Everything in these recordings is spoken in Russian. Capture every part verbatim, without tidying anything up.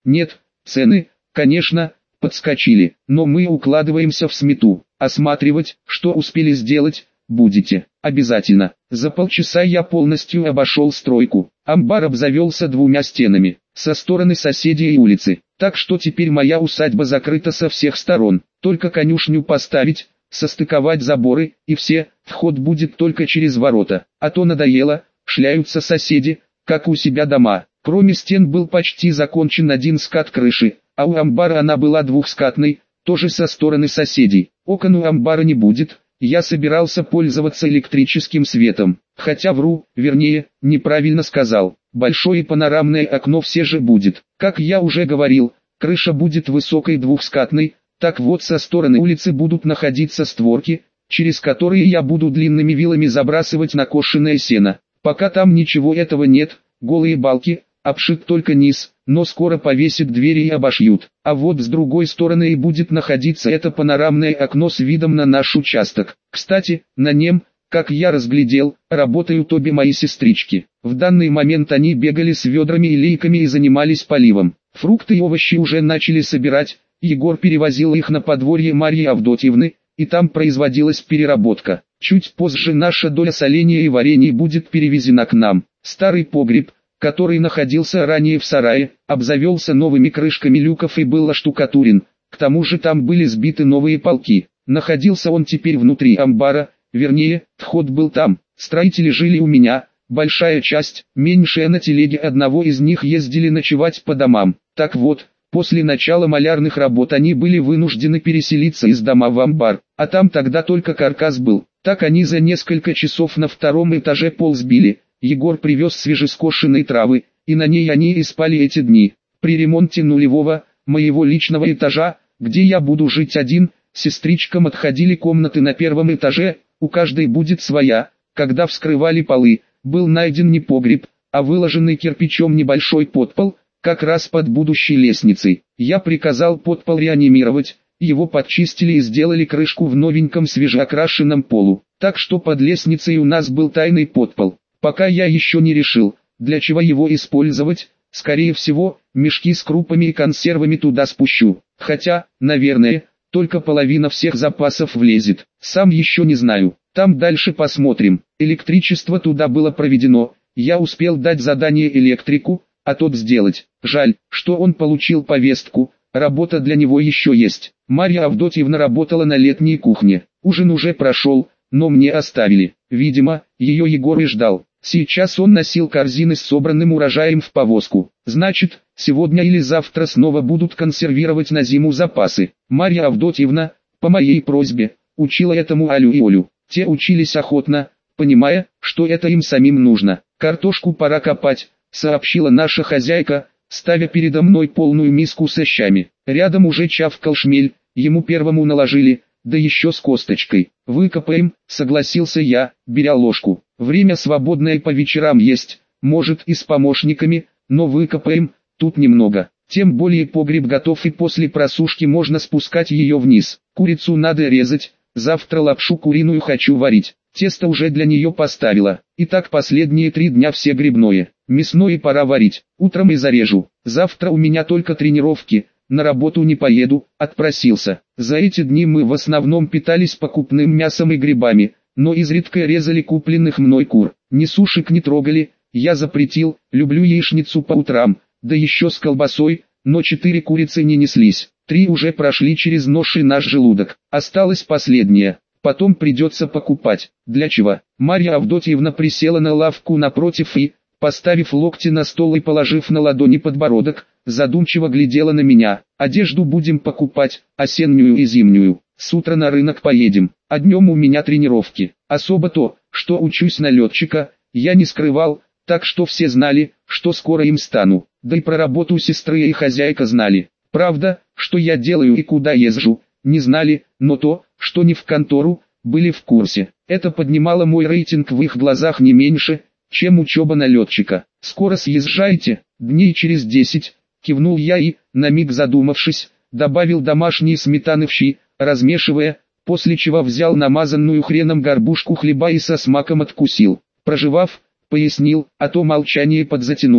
Нет, цены, конечно, подскочили, но мы укладываемся в смету. Осматривать, что успели сделать, будете. Обязательно. За полчаса я полностью обошел стройку. Амбар обзавелся двумя стенами, со стороны соседей и улицы. Так что теперь моя усадьба закрыта со всех сторон. Только конюшню поставить, состыковать заборы, и все, вход будет только через ворота. А то надоело, шляются соседи, как у себя дома. Кроме стен был почти закончен один скат крыши, а у амбара она была двухскатной, тоже со стороны соседей. Окон у амбара не будет. Я собирался пользоваться электрическим светом, хотя вру, вернее, неправильно сказал. Большое панорамное окно все же будет. Как я уже говорил, крыша будет высокой двухскатной, так вот со стороны улицы будут находиться створки, через которые я буду длинными вилами забрасывать накошенное сено. Пока там ничего этого нет, голые балки, обшит только низ, но скоро повесят двери и обошьют. А вот с другой стороны и будет находиться это панорамное окно с видом на наш участок. Кстати, на нем, как я разглядел, работают обе мои сестрички. В данный момент они бегали с ведрами и лейками и занимались поливом. Фрукты и овощи уже начали собирать, Егор перевозил их на подворье Марьи Авдотьевны, и там производилась переработка. Чуть позже наша доля соленья и варенья будет перевезена к нам. Старый погреб, который находился ранее в сарае, обзавелся новыми крышками люков и был оштукатурен, к тому же там были сбиты новые полки. Находился он теперь внутри амбара, вернее, вход был там. Строители жили у меня, большая часть, меньшая на телеге одного из них ездили ночевать по домам. Так вот, после начала малярных работ они были вынуждены переселиться из дома в амбар, а там тогда только каркас был. Так они за несколько часов на втором этаже пол сбили. Егор привез свежескошенные травы, и на ней они и спали эти дни. При ремонте нулевого, моего личного этажа, где я буду жить один, сестричкам отходили комнаты на первом этаже, у каждой будет своя. Когда вскрывали полы, был найден не погреб, а выложенный кирпичом небольшой подпол, как раз под будущей лестницей. Я приказал подпол реанимировать, его подчистили и сделали крышку в новеньком свежеокрашенном полу. Так что под лестницей у нас был тайный подпол. Пока я еще не решил, для чего его использовать, скорее всего, мешки с крупами и консервами туда спущу. Хотя, наверное, только половина всех запасов влезет. Сам еще не знаю, там дальше посмотрим. Электричество туда было проведено, я успел дать задание электрику, а тот сделать. Жаль, что он получил повестку, работа для него еще есть. Марья Авдотьевна работала на летней кухне, ужин уже прошел, но мне оставили. Видимо, ее Егор и ждал. Сейчас он носил корзины с собранным урожаем в повозку. Значит, сегодня или завтра снова будут консервировать на зиму запасы. Марья Авдотьевна, по моей просьбе, учила этому Алю и Олю. Те учились охотно, понимая, что это им самим нужно. «Картошку пора копать», — сообщила наша хозяйка, ставя передо мной полную миску со щами. Рядом уже чавкал шмель, ему первому наложили, да еще с косточкой. «Выкопаем», — согласился я, беря ложку. «Время свободное по вечерам есть, может и с помощниками, но выкопаем, тут немного. Тем более погреб готов и после просушки можно спускать ее вниз. Курицу надо резать, завтра лапшу куриную хочу варить. Тесто уже для нее поставила. Итак, последние три дня все грибное. Мясное пора варить, утром и зарежу. Завтра у меня только тренировки, на работу не поеду», — отпросился. За эти дни мы в основном питались покупным мясом и грибами, но изредка резали купленных мной кур. Ни сушек не трогали, я запретил, люблю яичницу по утрам, да еще с колбасой, но четыре курицы не неслись. Три уже прошли через нож и наш желудок, осталась последняя. Потом придется покупать. Для чего? Марья Авдотьевна присела на лавку напротив и, поставив локти на стол и положив на ладони подбородок, задумчиво глядела на меня. «Одежду будем покупать, осеннюю и зимнюю. С утра на рынок поедем, а днем у меня тренировки. Особо то, что учусь на летчика, я не скрывал, так что все знали, что скоро им стану. Да и про работу сестры и хозяйка знали. Правда, что я делаю и куда езжу, не знали, но то, что не в контору, были в курсе. Это поднимало мой рейтинг в их глазах не меньше, чем учеба на летчика. «Скоро съезжайте, дней через десять», — кивнул я и, на миг задумавшись, добавил домашние сметаны в щи, размешивая, после чего взял намазанную хреном горбушку хлеба и со смаком откусил. Прожевав, пояснил, а то молчание подзатянулось.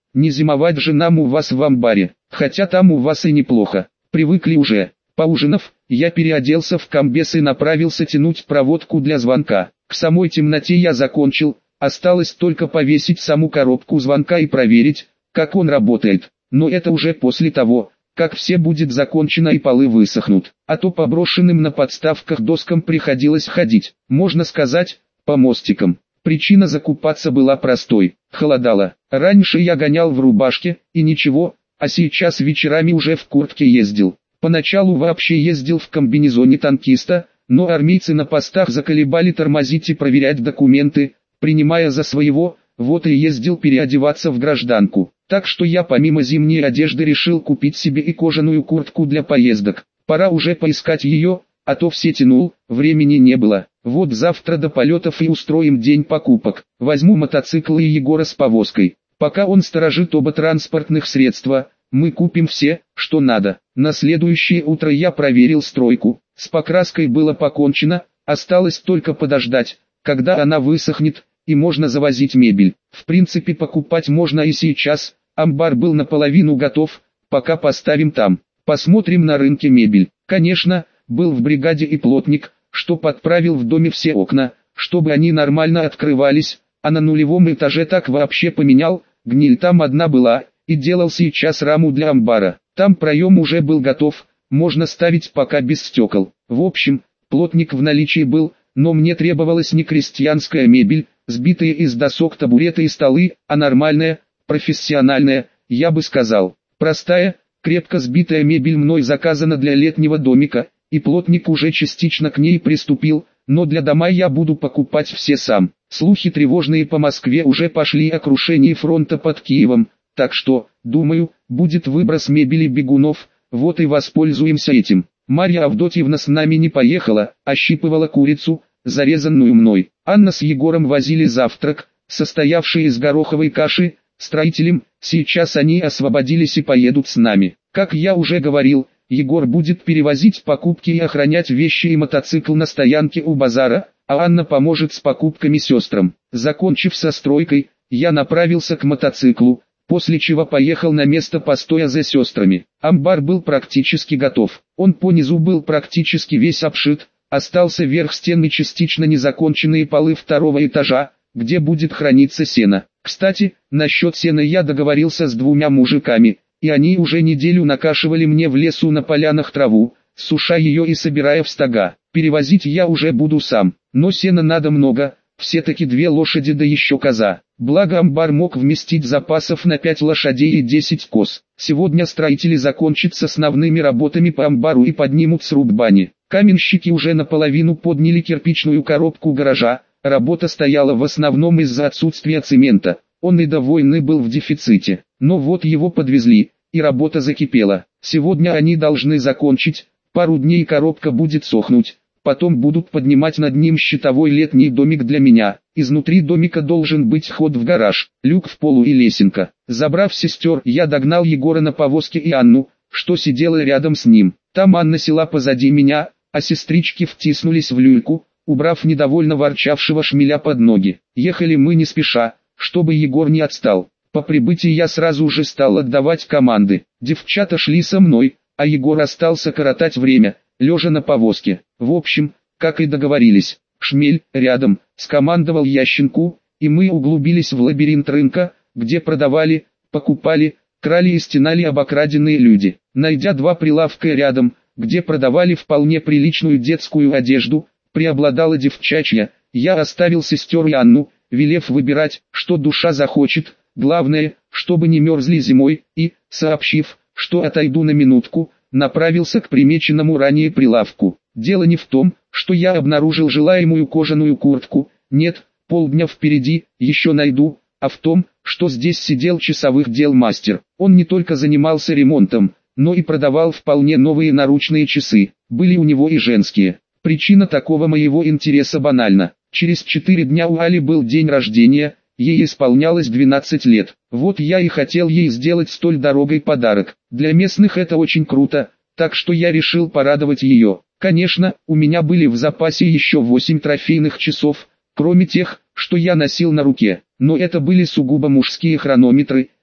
Не зимовать же нам у вас в амбаре, хотя там у вас и неплохо, привыкли уже. Поужинав, я переоделся в комбез и направился тянуть проводку для звонка. К самой темноте я закончил, осталось только повесить саму коробку звонка и проверить, как он работает. Но это уже после того, как все будет закончено и полы высохнут. А то по брошенным на подставках доскам приходилось ходить, можно сказать, по мостикам. Причина закупаться была простой, холодало. Раньше я гонял в рубашке, и ничего, а сейчас вечерами уже в куртке ездил. Поначалу вообще ездил в комбинезоне танкиста, но армейцы на постах заколебали тормозить и проверять документы, принимая за своего, вот и ездил переодеваться в гражданку. Так что я помимо зимней одежды решил купить себе и кожаную куртку для поездок. Пора уже поискать ее, а то все тянул, времени не было. Вот завтра до полетов и устроим день покупок. Возьму мотоцикл и Егора с повозкой. Пока он сторожит оба транспортных средства, мы купим все, что надо. На следующее утро я проверил стройку. С покраской было покончено, осталось только подождать, когда она высохнет, и можно завозить мебель. В принципе, покупать можно и сейчас. Амбар был наполовину готов, пока поставим там. Посмотрим на рынке мебель. Конечно, был в бригаде и плотник, что подправил в доме все окна, чтобы они нормально открывались, а на нулевом этаже так вообще поменял, гниль там одна была, и делал сейчас раму для амбара. Там проем уже был готов, можно ставить пока без стекол. В общем, плотник в наличии был, но мне требовалась не крестьянская мебель, сбитые из досок табуреты и столы, а нормальная, профессиональная, я бы сказал. Простая, крепко сбитая мебель мной заказана для летнего домика, и плотник уже частично к ней приступил, но для дома я буду покупать все сам. Слухи тревожные по Москве уже пошли о крушении фронта под Киевом, так что, думаю, будет выброс мебели бегунов, вот и воспользуемся этим. Марья Авдотьевна с нами не поехала, ощипывала курицу, зарезанную мной. Анна с Егором возили завтрак, состоявший из гороховой каши, строителям, сейчас они освободились и поедут с нами. Как я уже говорил, Егор будет перевозить покупки и охранять вещи и мотоцикл на стоянке у базара, а Анна поможет с покупками сестрам. Закончив со стройкой, я направился к мотоциклу, после чего поехал на место постоя за сестрами. Амбар был практически готов, он по низу был практически весь обшит, остался верх стены частично незаконченные полы второго этажа, где будет храниться сено. Кстати, насчет сена я договорился с двумя мужиками, и они уже неделю накашивали мне в лесу на полянах траву, суша ее и собирая в стога. Перевозить я уже буду сам, но сена надо много, все-таки две лошади да еще коза. Благо амбар мог вместить запасов на пять лошадей и десять коз. Сегодня строители закончат с основными работами по амбару и поднимут сруб бани. Каменщики уже наполовину подняли кирпичную коробку гаража, работа стояла в основном из-за отсутствия цемента, он и до войны был в дефиците. Но вот его подвезли, и работа закипела. Сегодня они должны закончить, пару дней коробка будет сохнуть, потом будут поднимать над ним щитовой летний домик для меня. Изнутри домика должен быть вход в гараж, люк в полу и лесенка. Забрав сестер, я догнал Егора на повозке и Анну, что сидела рядом с ним. Там Анна села позади меня, а сестрички втиснулись в люльку, убрав недовольно ворчавшего шмеля под ноги. Ехали мы не спеша, чтобы Егор не отстал. По прибытии я сразу же стал отдавать команды. Девчата шли со мной, а Егор остался коротать время, лежа на повозке. В общем, как и договорились, шмель, рядом, скомандовал я щенку, и мы углубились в лабиринт рынка, где продавали, покупали, крали и стенали обокраденные люди. Найдя два прилавка рядом, где продавали вполне приличную детскую одежду, преобладала девчачья, я оставил сестер и Анну, велев выбирать, что душа захочет, главное, чтобы не мерзли зимой, и, сообщив, что отойду на минутку, направился к примеченному ранее прилавку. Дело не в том, что я обнаружил желаемую кожаную куртку, нет, полдня впереди, еще найду, а в том, что здесь сидел часовых дел мастер. Он не только занимался ремонтом, но и продавал вполне новые наручные часы, были у него и женские. Причина такого моего интереса банальна. Через четыре дня у Али был день рождения, ей исполнялось двенадцать лет. Вот я и хотел ей сделать столь дорогой подарок. Для местных это очень круто, так что я решил порадовать ее. Конечно, у меня были в запасе еще восемь трофейных часов, кроме тех, что я носил на руке. Но это были сугубо мужские хронометры,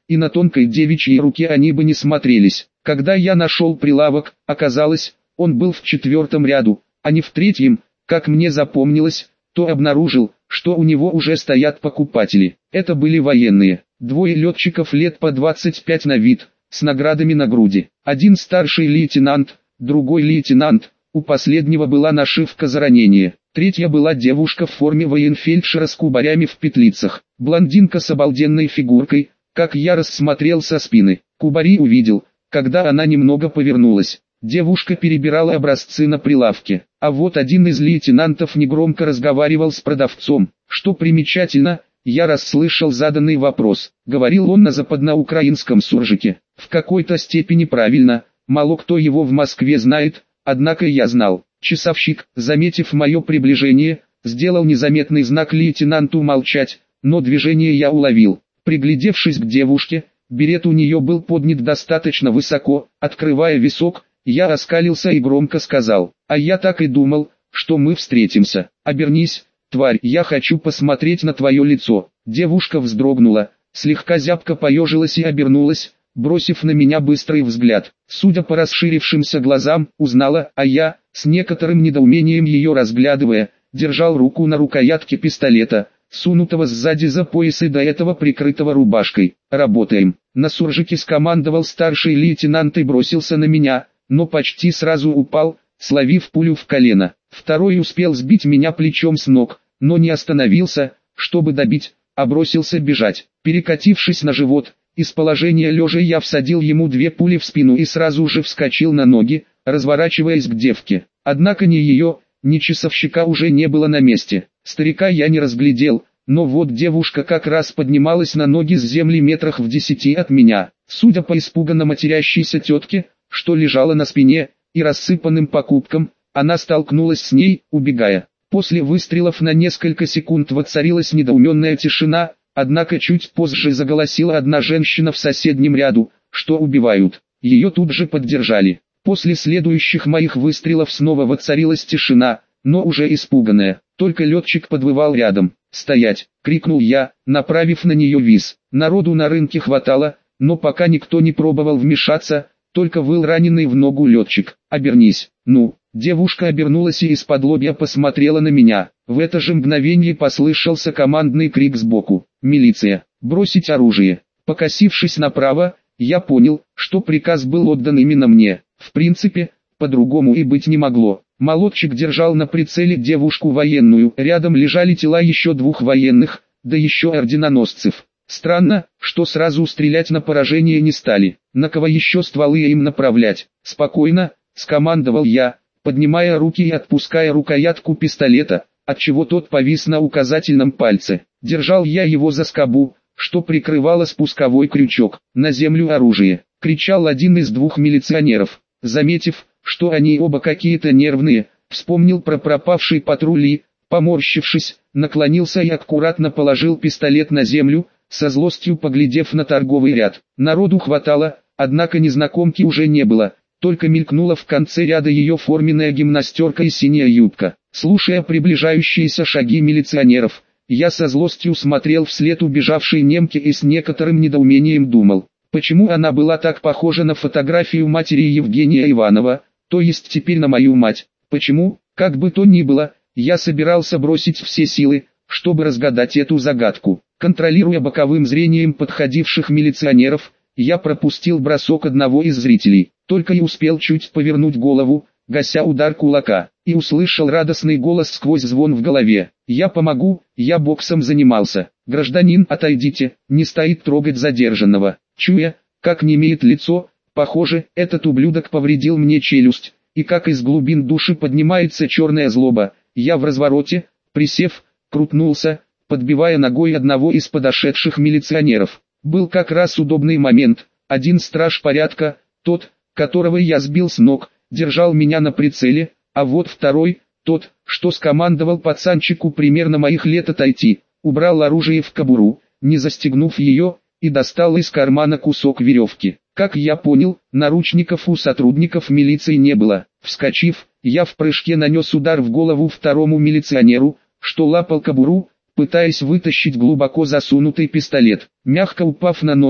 и на тонкой девичьей руке они бы не смотрелись. Когда я нашел прилавок, оказалось, он был в четвертом ряду, а не в третьем, как мне запомнилось, то обнаружил, что у него уже стоят покупатели. Это были военные, двое летчиков лет по двадцать пять на вид, с наградами на груди. Один старший лейтенант, другой лейтенант, у последнего была нашивка за ранение. Третья была девушка в форме военфельдшера с кубарями в петлицах. Блондинка с обалденной фигуркой, как я рассмотрел со спины. Кубари увидел, когда она немного повернулась. Девушка перебирала образцы на прилавке, а вот один из лейтенантов негромко разговаривал с продавцом. Что примечательно, я расслышал заданный вопрос. Говорил он на западноукраинском суржике. В какой-то степени правильно, мало кто его в Москве знает, однако я знал. Часовщик, заметив мое приближение, сделал незаметный знак лейтенанту молчать, но движение я уловил. Приглядевшись к девушке, берет у нее был поднят достаточно высоко, открывая висок, я оскалился и громко сказал: «А я так и думал, что мы встретимся. Обернись, тварь, я хочу посмотреть на твое лицо». Девушка вздрогнула, слегка зябко поежилась и обернулась, бросив на меня быстрый взгляд. Судя по расширившимся глазам, узнала, а я, с некоторым недоумением ее разглядывая, держал руку на рукоятке пистолета, сунутого сзади за пояс и до этого прикрытого рубашкой. «Работаем!» На суржике скомандовал старший лейтенант и бросился на меня, но почти сразу упал, словив пулю в колено. Второй успел сбить меня плечом с ног, но не остановился, чтобы добить, а бросился бежать. Перекатившись на живот, из положения лежа я всадил ему две пули в спину и сразу же вскочил на ноги, разворачиваясь к девке. Однако ни ее, ни часовщика уже не было на месте. Старика я не разглядел, но вот девушка как раз поднималась на ноги с земли метрах в десяти от меня. Судя по испуганно матерящейся тетке, что лежала на спине, и рассыпанным покупкам, она столкнулась с ней, убегая. После выстрелов на несколько секунд воцарилась недоуменная тишина, однако чуть позже заголосила одна женщина в соседнем ряду, что убивают. Ее тут же поддержали. После следующих моих выстрелов снова воцарилась тишина, но уже испуганная. Только летчик подвывал рядом. «Стоять!» — крикнул я, направив на нее виз. Народу на рынке хватало, но пока никто не пробовал вмешаться, только выл раненый в ногу летчик. «Обернись!» «Ну!» Девушка обернулась и из-под лобья посмотрела на меня. В это же мгновение послышался командный крик сбоку. «Милиция! Бросить оружие!» Покосившись направо, я понял, что приказ был отдан именно мне. В принципе, по-другому и быть не могло. Молодчик держал на прицеле девушку военную. Рядом лежали тела еще двух военных, да еще орденоносцев. Странно, что сразу стрелять на поражение не стали. На кого еще стволы им направлять? «Спокойно», — скомандовал я, поднимая руки и отпуская рукоятку пистолета, отчего тот повис на указательном пальце. Держал я его за скобу, что прикрывало спусковой крючок. «На землю оружие!» — кричал один из двух милиционеров. Заметив, что они оба какие-то нервные, вспомнил про пропавший патруль и, поморщившись, наклонился и аккуратно положил пистолет на землю, со злостью поглядев на торговый ряд. Народу хватало, однако незнакомки уже не было, только мелькнула в конце ряда ее форменная гимнастерка и синяя юбка. Слушая приближающиеся шаги милиционеров, я со злостью смотрел вслед убежавшей немке и с некоторым недоумением думал, почему она была так похожа на фотографию матери Евгения Иванова, то есть теперь на мою мать. Почему, как бы то ни было, я собирался бросить все силы, чтобы разгадать эту загадку. Контролируя боковым зрением подходивших милиционеров, я пропустил бросок одного из зрителей, только и успел чуть повернуть голову, гася удар кулака, и услышал радостный голос сквозь звон в голове. «Я помогу, я боксом занимался. Гражданин, отойдите, не стоит трогать задержанного». Чуя, как немеет лицо, похоже, этот ублюдок повредил мне челюсть, и как из глубин души поднимается черная злоба, я в развороте, присев, крутнулся, подбивая ногой одного из подошедших милиционеров. Был как раз удобный момент, один страж порядка, тот, которого я сбил с ног, держал меня на прицеле, а вот второй, тот, что скомандовал пацанчику примерно моих лет отойти, убрал оружие в кобуру, не застегнув ее, и достал из кармана кусок веревки. Как я понял, наручников у сотрудников милиции не было. Вскочив, я в прыжке нанес удар в голову второму милиционеру, что лапал кобуру, пытаясь вытащить глубоко засунутый пистолет. Мягко упав на ноги,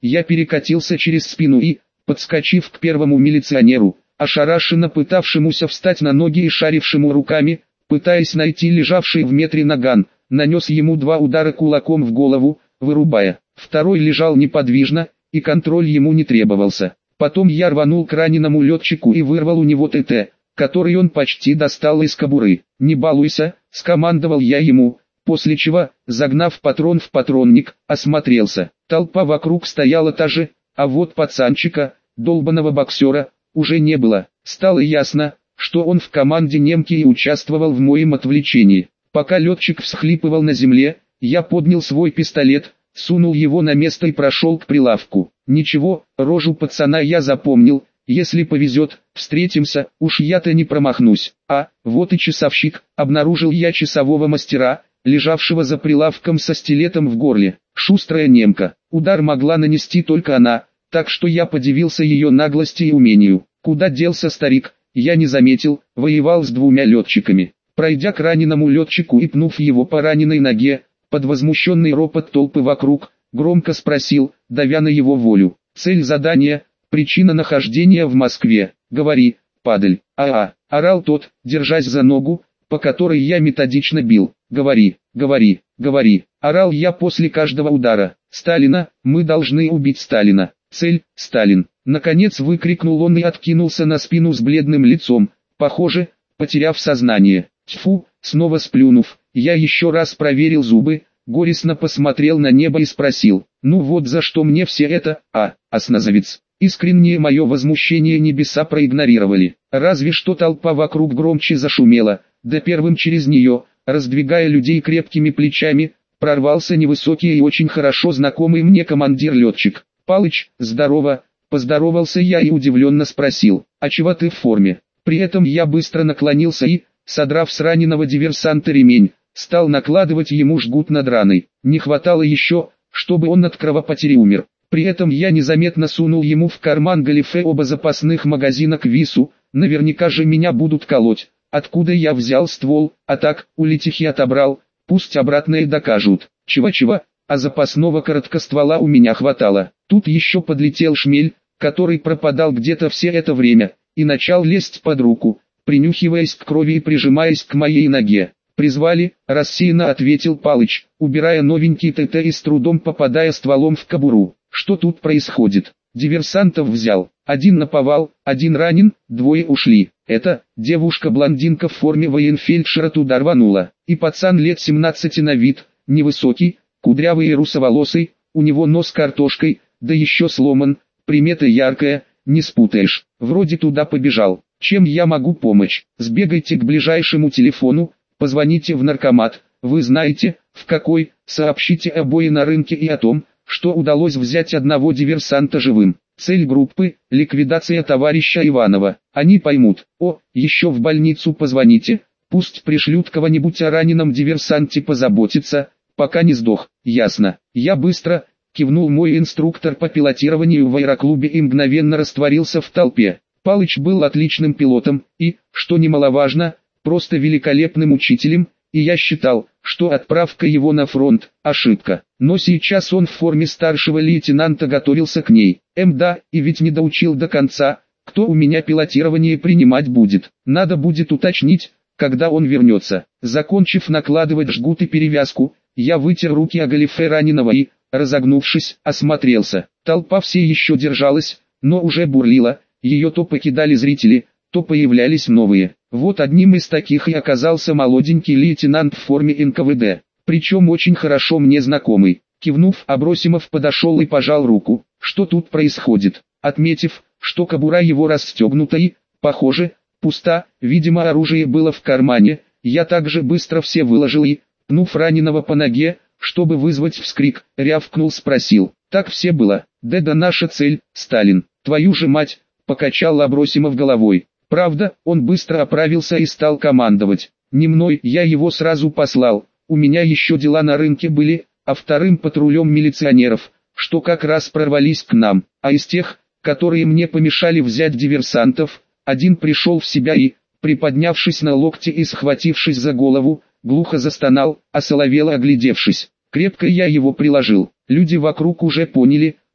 я перекатился через спину и, подскочив к первому милиционеру, ошарашенно пытавшемуся встать на ноги и шарившему руками, пытаясь найти лежавший в метре наган, нанес ему два удара кулаком в голову, вырубая. Второй лежал неподвижно, и контроль ему не требовался. Потом я рванул к раненому летчику и вырвал у него ТТ, который он почти достал из кобуры. «Не балуйся», — скомандовал я ему, после чего, загнав патрон в патронник, осмотрелся. Толпа вокруг стояла та же, а вот пацанчика, долбаного боксера, уже не было. Стало ясно, что он в команде немки и участвовал в моем отвлечении. Пока летчик всхлипывал на земле, я поднял свой пистолет, сунул его на место и прошел к прилавку. Ничего, рожу пацана я запомнил, если повезет, встретимся, уж я-то не промахнусь. А, вот и часовщик, обнаружил я часового мастера, лежавшего за прилавком со стилетом в горле. Шустрая немка, удар могла нанести только она, так что я подивился ее наглости и умению. Куда делся старик, я не заметил, воевал с двумя летчиками. Пройдя к раненому летчику и пнув его по раненой ноге, под возмущенный ропот толпы вокруг, громко спросил, давя на его волю: «Цель задания, причина нахождения в Москве, говори, падаль». «А-а», орал тот, держась за ногу, по которой я методично бил. «Говори, говори, говори», орал я после каждого удара. «Сталина, мы должны убить Сталина. Цель, Сталин». Наконец выкрикнул он и откинулся на спину с бледным лицом, похоже, потеряв сознание. Тьфу, снова сплюнув, я еще раз проверил зубы, горестно посмотрел на небо и спросил: «Ну вот за что мне все это, а, осназовец?» Искреннее мое возмущение небеса проигнорировали. Разве что толпа вокруг громче зашумела, да первым через нее, раздвигая людей крепкими плечами, прорвался невысокий и очень хорошо знакомый мне командир-летчик. «Палыч, здорово!» Поздоровался я и удивленно спросил: «А чего ты в форме?» При этом я быстро наклонился и, содрав с раненого диверсанта ремень, стал накладывать ему жгут над раной. Не хватало еще, чтобы он от кровопотери умер. При этом я незаметно сунул ему в карман галифе оба запасных магазина к ВИСу, наверняка же меня будут колоть. Откуда я взял ствол, а так, у летихи отобрал, пусть обратно и докажут. Чего-чего, а запасного короткоствола у меня хватало. Тут еще подлетел шмель, который пропадал где-то все это время, и начал лезть под руку, принюхиваясь к крови и прижимаясь к моей ноге. «Призвали», — рассеянно ответил Палыч, убирая новенький ТТ и с трудом попадая стволом в кобуру. «Что тут происходит?» «Диверсантов взял, один наповал, один ранен, двое ушли. Это, девушка-блондинка в форме военфельдшера туда рванула, и пацан лет семнадцати на вид, невысокий, кудрявый и русоволосый, у него нос картошкой, да еще сломан, примета яркая, не спутаешь, вроде туда побежал. Чем я могу помочь? Сбегайте к ближайшему телефону, позвоните в наркомат, вы знаете, в какой, сообщите обои на рынке и о том, что удалось взять одного диверсанта живым. Цель группы – ликвидация товарища Иванова. Они поймут. О, еще в больницу позвоните, пусть пришлют кого-нибудь о раненом диверсанте позаботиться, пока не сдох». «Ясно». Я быстро кивнул мой инструктор по пилотированию в аэроклубе и мгновенно растворился в толпе. Палыч был отличным пилотом и, что немаловажно, просто великолепным учителем, и я считал, что отправка его на фронт – ошибка. Но сейчас он в форме старшего лейтенанта готовился к ней. Эм да, и ведь не доучил до конца, кто у меня пилотирование принимать будет. Надо будет уточнить, когда он вернется. Закончив накладывать жгут и перевязку, я вытер руки о галифе раненого и, разогнувшись, осмотрелся. Толпа все еще держалась, но уже бурлила, ее то покидали зрители, то появлялись новые. Вот одним из таких и оказался молоденький лейтенант в форме эн ка вэ дэ, причем очень хорошо мне знакомый. Кивнув, Абросимов подошел и пожал руку. «Что тут происходит?» Отметив, что кобура его расстегнута и, похоже, пуста, видимо оружие было в кармане, я также быстро все выложил и, пнув раненого по ноге, чтобы вызвать вскрик, рявкнул, спросил: «Так все было?» «Да да, наша цель, Сталин». «Твою же мать!» — покачал Абросимов головой. Правда, он быстро оправился и стал командовать. Не мной, я его сразу послал, у меня еще дела на рынке были, а вторым патрулем милиционеров, что как раз прорвались к нам, а из тех, которые мне помешали взять диверсантов, один пришел в себя и, приподнявшись на локте и схватившись за голову, глухо застонал, осоловело оглядевшись. Крепко я его приложил. Люди вокруг уже поняли,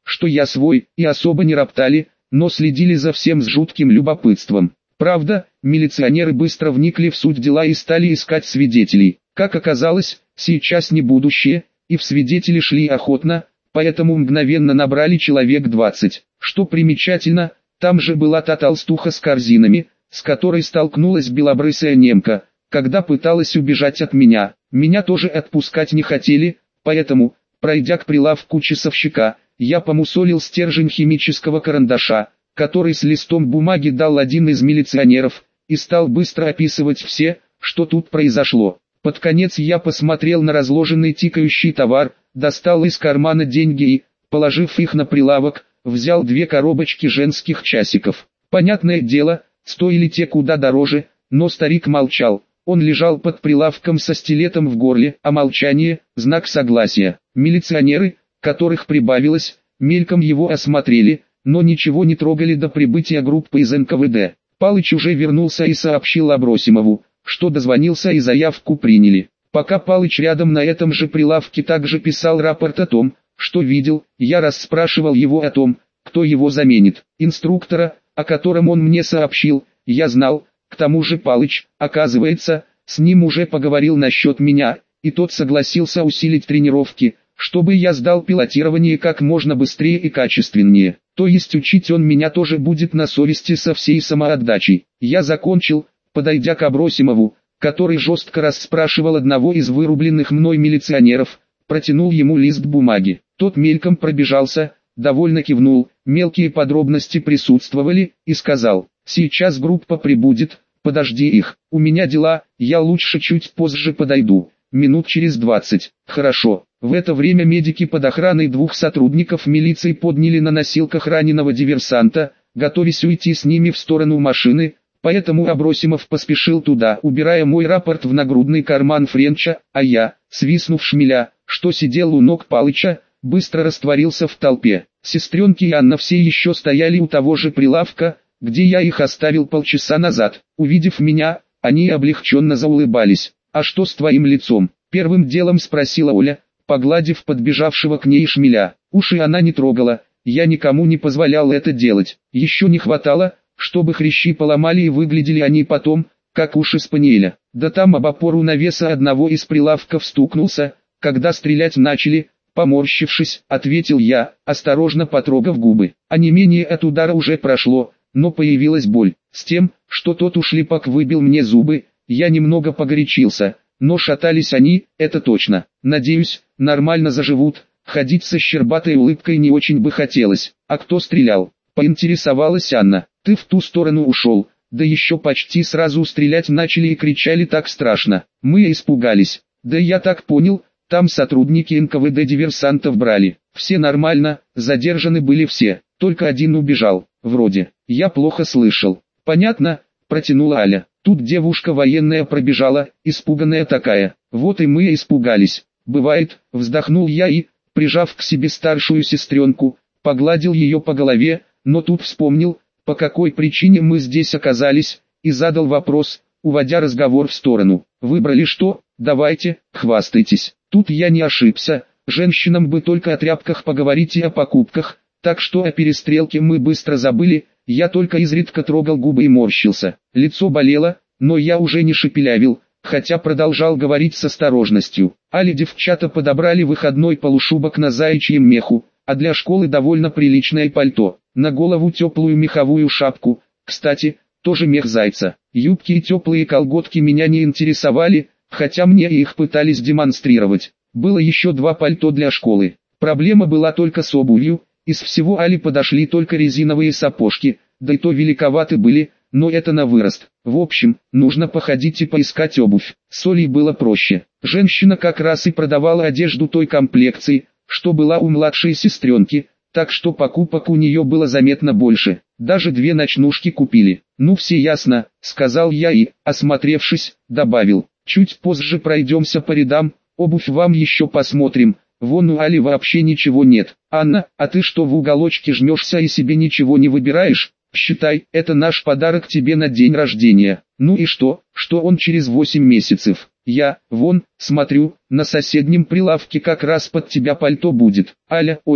что я свой, и особо не роптали, но следили за всем с жутким любопытством. Правда, милиционеры быстро вникли в суть дела и стали искать свидетелей. Как оказалось, сейчас не будущее, и в свидетели шли охотно, поэтому мгновенно набрали человек двадцать. Что примечательно, там же была та толстуха с корзинами, с которой столкнулась белобрысая немка, когда пыталась убежать от меня. Меня тоже отпускать не хотели, поэтому, пройдя к прилавку часовщика, я помусолил стержень химического карандаша, который с листом бумаги дал один из милиционеров, и стал быстро описывать все, что тут произошло. Под конец я посмотрел на разложенный тикающий товар, достал из кармана деньги и, положив их на прилавок, взял две коробочки женских часиков. Понятное дело, стоили те куда дороже, но старик молчал. Он лежал под прилавком со стилетом в горле, а молчание – знак согласия. Милиционеры, которых прибавилось, мельком его осмотрели, но ничего не трогали до прибытия группы из эн ка вэ дэ. Палыч уже вернулся и сообщил Абросимову, что дозвонился и заявку приняли. Пока Палыч рядом на этом же прилавке также писал рапорт о том, что видел, я расспрашивал его о том, кто его заменит. Инструктора, о котором он мне сообщил, я знал, к тому же Палыч, оказывается, с ним уже поговорил насчет меня, и тот согласился усилить тренировки, чтобы я сдал пилотирование как можно быстрее и качественнее. То есть учить он меня тоже будет на совести со всей самоотдачей. Я закончил, подойдя к Абросимову, который жестко расспрашивал одного из вырубленных мной милиционеров, протянул ему лист бумаги. Тот мельком пробежался, довольно кивнул, мелкие подробности присутствовали, и сказал: «Сейчас группа прибудет, подожди их, у меня дела, я лучше чуть позже подойду, минут через двадцать». Хорошо. В это время медики под охраной двух сотрудников милиции подняли на носилках раненого диверсанта, готовясь уйти с ними в сторону машины, поэтому Абросимов поспешил туда, убирая мой рапорт в нагрудный карман Френча, а я, свистнув шмеля, что сидел у ног Палыча, быстро растворился в толпе. Сестренки и Анна все еще стояли у того же прилавка, где я их оставил полчаса назад. Увидев меня, они облегченно заулыбались. «А что с твоим лицом?» — первым делом спросила Оля, погладив подбежавшего к ней шмеля. Уши она не трогала, я никому не позволял это делать. Еще не хватало, чтобы хрящи поломали и выглядели они потом, как уши спаниеля. Да там об опору навеса одного из прилавков стукнулся, когда стрелять начали. Поморщившись, ответил я, осторожно потрогав губы. Онемение от удара уже прошло, но появилась боль. С тем, что тот ушлепок выбил мне зубы, я немного погорячился, но шатались они, это точно. Надеюсь, нормально заживут, ходить со щербатой улыбкой не очень бы хотелось. А кто стрелял? Поинтересовалась Анна. Ты в ту сторону ушел, да еще почти сразу стрелять начали и кричали так страшно. Мы испугались. Да я так понял, там сотрудники эн ка вэ дэ диверсантов брали. Все нормально, задержаны были все, только один убежал, вроде. Я плохо слышал. Понятно, протянула Аля. Тут девушка военная пробежала, испуганная такая. Вот и мы испугались. Бывает, вздохнул я и, прижав к себе старшую сестренку, погладил ее по голове, но тут вспомнил, по какой причине мы здесь оказались, и задал вопрос, уводя разговор в сторону. Выбрали что? Давайте, хвастайтесь. Тут я не ошибся, женщинам бы только о тряпках поговорить и о покупках, так что о перестрелке мы быстро забыли, я только изредка трогал губы и морщился. Лицо болело, но я уже не шепелявил, хотя продолжал говорить с осторожностью. Али девчата подобрали выходной полушубок на заячьем меху, а для школы довольно приличное пальто, на голову теплую меховую шапку, кстати, тоже мех зайца. Юбки и теплые колготки меня не интересовали, хотя мне их пытались демонстрировать. Было еще два пальто для школы. Проблема была только с обувью, из всего Али подошли только резиновые сапожки, да и то великоваты были, но это на вырост. В общем, нужно походить и поискать обувь. С Олей было проще. Женщина как раз и продавала одежду той комплекции, что была у младшей сестренки, так что покупок у нее было заметно больше. Даже две ночнушки купили. «Ну все ясно», — сказал я и, осмотревшись, добавил. «Чуть позже пройдемся по рядам, обувь вам еще посмотрим, вон у Али вообще ничего нет. Анна, а ты что в уголочке жмешься и себе ничего не выбираешь? Считай, это наш подарок тебе на день рождения». «Ну и что, что он через восемь месяцев? Я, вон, смотрю, на соседнем прилавке как раз под тебя пальто будет». «Аля, Оля,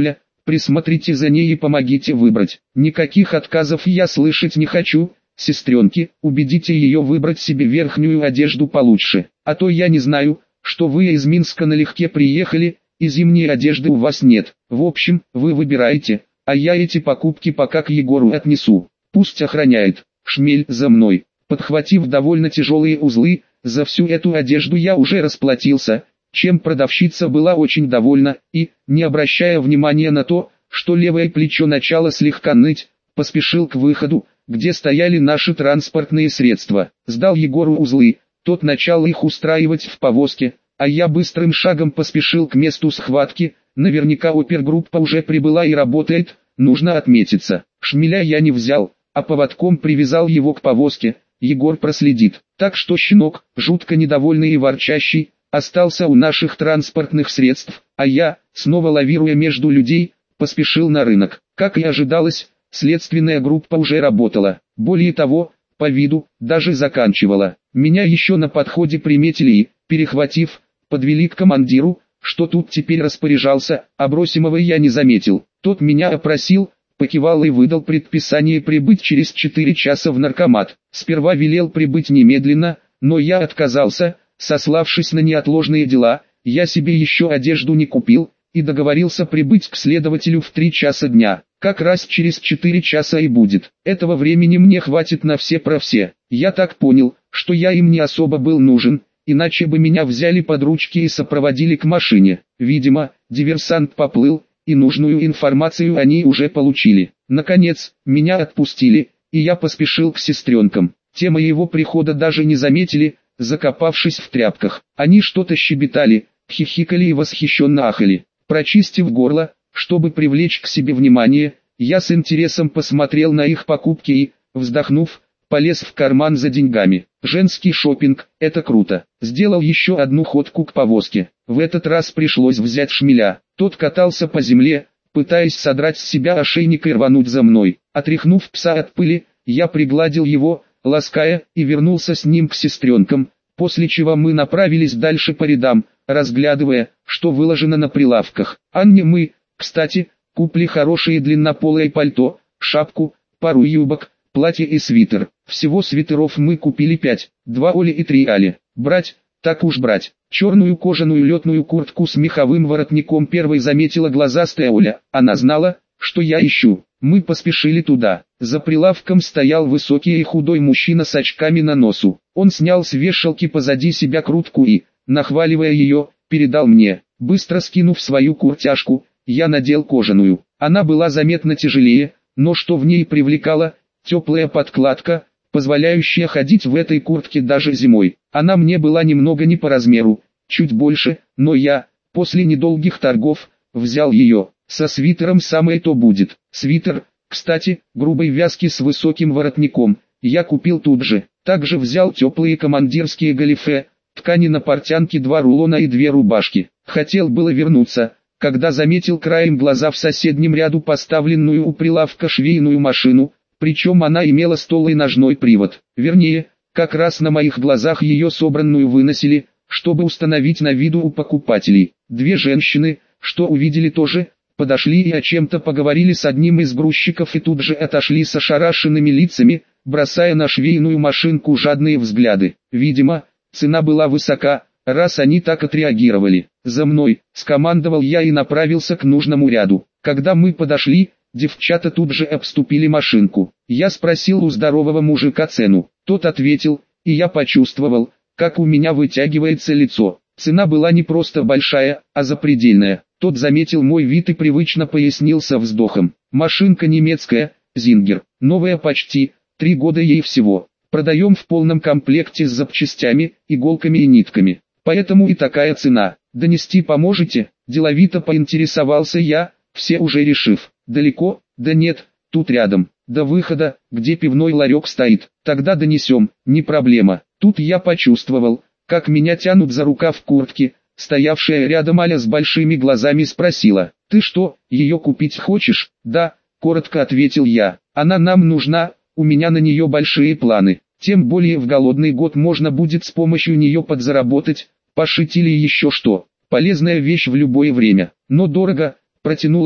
Присмотрите за ней и помогите выбрать. Никаких отказов я слышать не хочу. Сестренки, убедите ее выбрать себе верхнюю одежду получше. А то я не знаю, что вы из Минска налегке приехали, и зимней одежды у вас нет. В общем, вы выбираете, а я эти покупки пока к Егору отнесу. Пусть охраняет. Шмель, за мной. Подхватив довольно тяжелые узлы, за всю эту одежду я уже расплатился, чем продавщица была очень довольна, и, не обращая внимания на то, что левое плечо начало слегка ныть, поспешил к выходу, где стояли наши транспортные средства. Сдал Егору узлы, тот начал их устраивать в повозке, а я быстрым шагом поспешил к месту схватки. Наверняка опергруппа уже прибыла и работает, нужно отметиться. Шмеля я не взял, а поводком привязал его к повозке. Егор проследит. Так что щенок, жутко недовольный и ворчащий, остался у наших транспортных средств, а я, снова лавируя между людей, поспешил на рынок. Как и ожидалось, следственная группа уже работала. Более того, по виду, даже заканчивала. Меня еще на подходе приметили и, перехватив, подвели к командиру, что тут теперь распоряжался, а Бросимова я не заметил. Тот меня опросил, покивал и выдал предписание прибыть через четыре часа в наркомат. Сперва велел прибыть немедленно, но я отказался, сославшись на неотложные дела. Я себе еще одежду не купил, и договорился прибыть к следователю в три часа дня. Как раз через четыре часа и будет. Этого времени мне хватит на все про все. Я так понял, что я им не особо был нужен, иначе бы меня взяли под ручки и сопроводили к машине. Видимо, диверсант поплыл, и нужную информацию они уже получили. Наконец, меня отпустили, и я поспешил к сестренкам. Те моего прихода даже не заметили, закопавшись в тряпках. Они что-то щебетали, хихикали и восхищенно ахали. Прочистив горло, чтобы привлечь к себе внимание, я с интересом посмотрел на их покупки и, вздохнув, полез в карман за деньгами. Женский шопинг – это круто. Сделал еще одну ходку к повозке. В этот раз пришлось взять Шмеля. Тот катался по земле, пытаясь содрать с себя ошейник и рвануть за мной. Отряхнув пса от пыли, я пригладил его, лаская, и вернулся с ним к сестренкам, после чего мы направились дальше по рядам, разглядывая, что выложено на прилавках. Анне мы, кстати, купили хорошее длиннополое пальто, шапку, пару юбок, платье и свитер. Всего свитеров мы купили пять, два Оли и три Али. Брать, так уж брать. Черную кожаную летную куртку с меховым воротником первой заметила глазастая Оля. Она знала, что я ищу. Мы поспешили туда. За прилавком стоял высокий и худой мужчина с очками на носу. Он снял с вешалки позади себя куртку и, нахваливая ее, передал мне. Быстро скинув свою куртяжку, я надел кожаную. Она была заметно тяжелее, но что в ней привлекало, теплая подкладка, позволяющая ходить в этой куртке даже зимой. Она мне была немного не по размеру, чуть больше, но я, после недолгих торгов, взял ее. Со свитером самое то будет. Свитер, кстати, грубой вязки с высоким воротником, я купил тут же. Также взял теплые командирские галифе, ткани на портянке, два рулона и две рубашки. Хотел было вернуться, когда заметил краем глаза в соседнем ряду поставленную у прилавка швейную машину, причем она имела стол и ножной привод. Вернее, как раз на моих глазах ее собранную выносили, чтобы установить на виду у покупателей. Две женщины, что увидели тоже, подошли и о чем-то поговорили с одним из грузчиков и тут же отошли с ошарашенными лицами, бросая на швейную машинку жадные взгляды. Видимо, цена была высока, раз они так отреагировали. «За мной!» – скомандовал я и направился к нужному ряду. Когда мы подошли, девчата тут же обступили машинку. Я спросил у здорового мужика цену. Тот ответил, и я почувствовал, как у меня вытягивается лицо. Цена была не просто большая, а запредельная. Тот заметил мой вид и привычно пояснил со вздохом. Машинка немецкая, Зингер, новая почти, три года ей всего. Продаем в полном комплекте с запчастями, иголками и нитками. Поэтому и такая цена. Донести поможете? Деловито поинтересовался я, все уже решив. Далеко? Да нет, тут рядом. До выхода, где пивной ларек стоит. Тогда донесем, не проблема. Тут я почувствовал, как меня тянут за рукав куртки. Стоявшая рядом Аля с большими глазами спросила: «Ты что, ее купить хочешь?» «Да», коротко ответил я. «Она нам нужна, у меня на нее большие планы. Тем более в голодный год можно будет с помощью нее подзаработать, пошить или еще что. Полезная вещь в любое время. Но дорого», протянула та,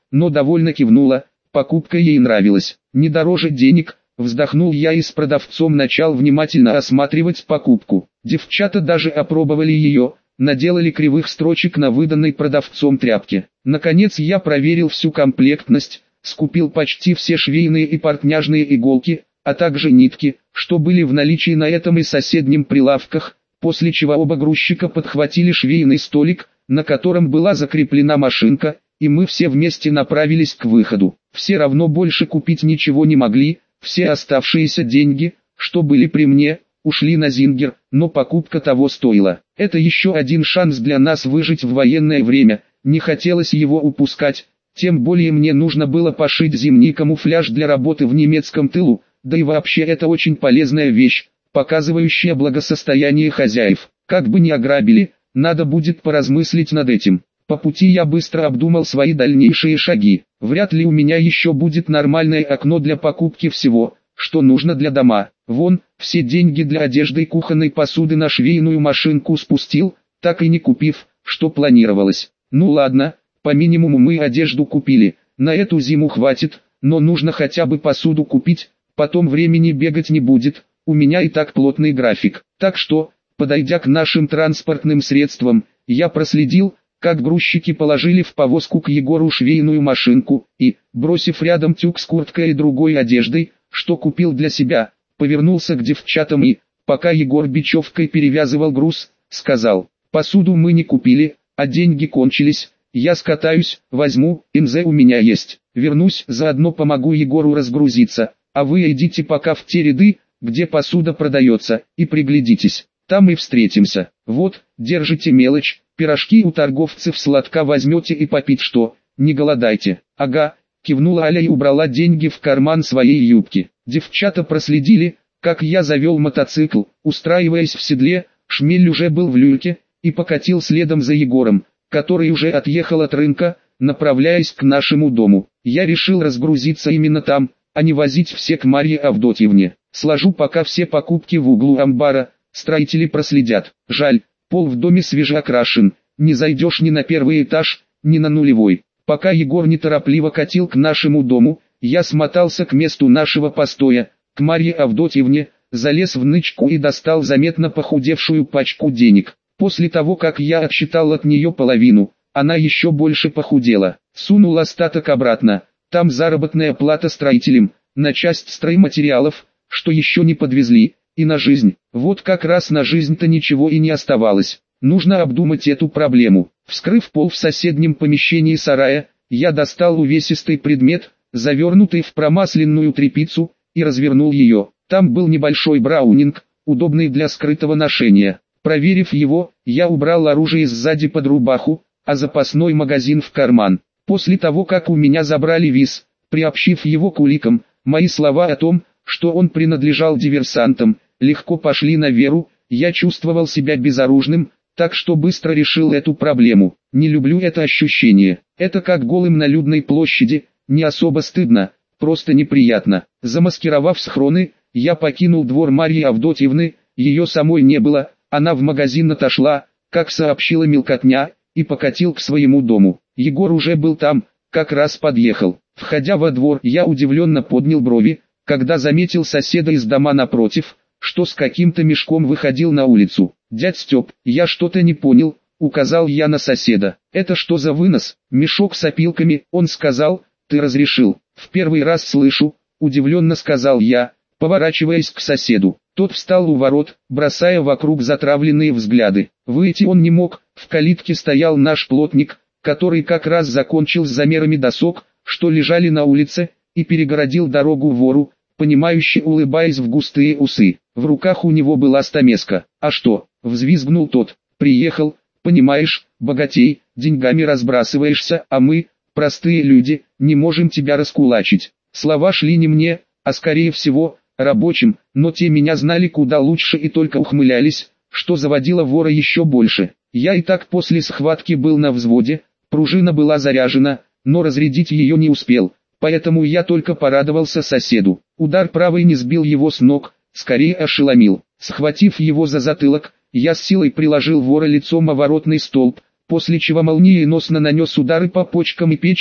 но довольно кивнула, покупка ей нравилась. Не дороже денег, вздохнул я и с продавцом начал внимательно осматривать покупку. Девчата даже опробовали ее, наделали кривых строчек на выданной продавцом тряпке. Наконец я проверил всю комплектность, скупил почти все швейные и портняжные иголки, а также нитки, что были в наличии на этом и соседнем прилавках, после чего оба грузчика подхватили швейный столик, на котором была закреплена машинка, и мы все вместе направились к выходу. Все равно больше купить ничего не могли, все оставшиеся деньги, что были при мне, ушли на Зингер, но покупка того стоила. Это еще один шанс для нас выжить в военное время, не хотелось его упускать, тем более мне нужно было пошить зимний камуфляж для работы в немецком тылу, да и вообще это очень полезная вещь, показывающая благосостояние хозяев. Как бы ни ограбили, надо будет поразмыслить над этим. По пути я быстро обдумал свои дальнейшие шаги. Вряд ли у меня еще будет нормальное окно для покупки всего, что нужно для дома. Вон, все деньги для одежды и кухонной посуды на швейную машинку спустил, так и не купив, что планировалось. Ну ладно, по минимуму мы одежду купили, на эту зиму хватит, но нужно хотя бы посуду купить, потом времени бегать не будет, у меня и так плотный график. Так что, подойдя к нашим транспортным средствам, я проследил, как грузчики положили в повозку к Егору швейную машинку, и, бросив рядом тюк с курткой и другой одеждой, что купил для себя, повернулся к девчатам и, пока Егор бечевкой перевязывал груз, сказал: «Посуду мы не купили, а деньги кончились, я скатаюсь, возьму, МЗ у меня есть, вернусь, заодно помогу Егору разгрузиться, а вы идите пока в те ряды, где посуда продается, и приглядитесь, там и встретимся. Вот, держите мелочь, пирожки у торговцев сладка возьмете и попить что, не голодайте». «Ага», кивнула Аля и убрала деньги в карман своей юбки. Девчата проследили, как я завел мотоцикл, устраиваясь в седле, Шмель уже был в люльке, и покатил следом за Егором, который уже отъехал от рынка, направляясь к нашему дому. Я решил разгрузиться именно там, а не возить все к Марье Авдотьевне. Сложу пока все покупки в углу амбара, строители проследят. Жаль, пол в доме свежеокрашен, не зайдешь ни на первый этаж, ни на нулевой. Пока Егор неторопливо катил к нашему дому, я смотался к месту нашего постоя, к Марье Авдотьевне, залез в нычку и достал заметно похудевшую пачку денег. После того, как я отсчитал от нее половину, она еще больше похудела. Сунул остаток обратно, там заработная плата строителям, на часть стройматериалов, что еще не подвезли, и на жизнь. Вот как раз на жизнь-то ничего и не оставалось. Нужно обдумать эту проблему. Вскрыв пол в соседнем помещении сарая, я достал увесистый предмет, завернутый в промасленную тряпицу, и развернул ее. Там был небольшой браунинг, удобный для скрытого ношения. Проверив его, я убрал оружие сзади под рубаху, а запасной магазин в карман. После того, как у меня забрали виз, приобщив его к уликам, мои слова о том, что он принадлежал диверсантам, легко пошли на веру. Я чувствовал себя безоружным, так что быстро решил эту проблему. Не люблю это ощущение. Это как голым на людной площади, не особо стыдно, просто неприятно. Замаскировав схроны, я покинул двор Марьи Авдотьевны, ее самой не было, она в магазин отошла, как сообщила мелкотня, и покатил к своему дому. Егор уже был там, как раз подъехал. Входя во двор, я удивленно поднял брови, когда заметил соседа из дома напротив, что с каким-то мешком выходил на улицу. «Дядь Степ, я что-то не понял», — указал я на соседа. «Это что за вынос?» «Мешок с опилками», — он сказал. «Ты разрешил?» «В первый раз слышу», — удивленно сказал я, поворачиваясь к соседу. Тот встал у ворот, бросая вокруг затравленные взгляды. Выйти он не мог, в калитке стоял наш плотник, который как раз закончил с замерами досок, что лежали на улице, и перегородил дорогу вору, понимающе улыбаясь в густые усы. В руках у него была стамеска. «А что?» — взвизгнул тот. «Приехал, понимаешь, богатей, деньгами разбрасываешься, а мы, простые люди, не можем тебя раскулачить». Слова шли не мне, а скорее всего, рабочим, но те меня знали куда лучше и только ухмылялись, что заводило вора еще больше. Я и так после схватки был на взводе, пружина была заряжена, но разрядить ее не успел, поэтому я только порадовался соседу. Удар правой не сбил его с ног, скорее ошеломил. Схватив его за затылок, я с силой приложил вора лицом о воротный столб, после чего молниеносно нанес удары по почкам и печени,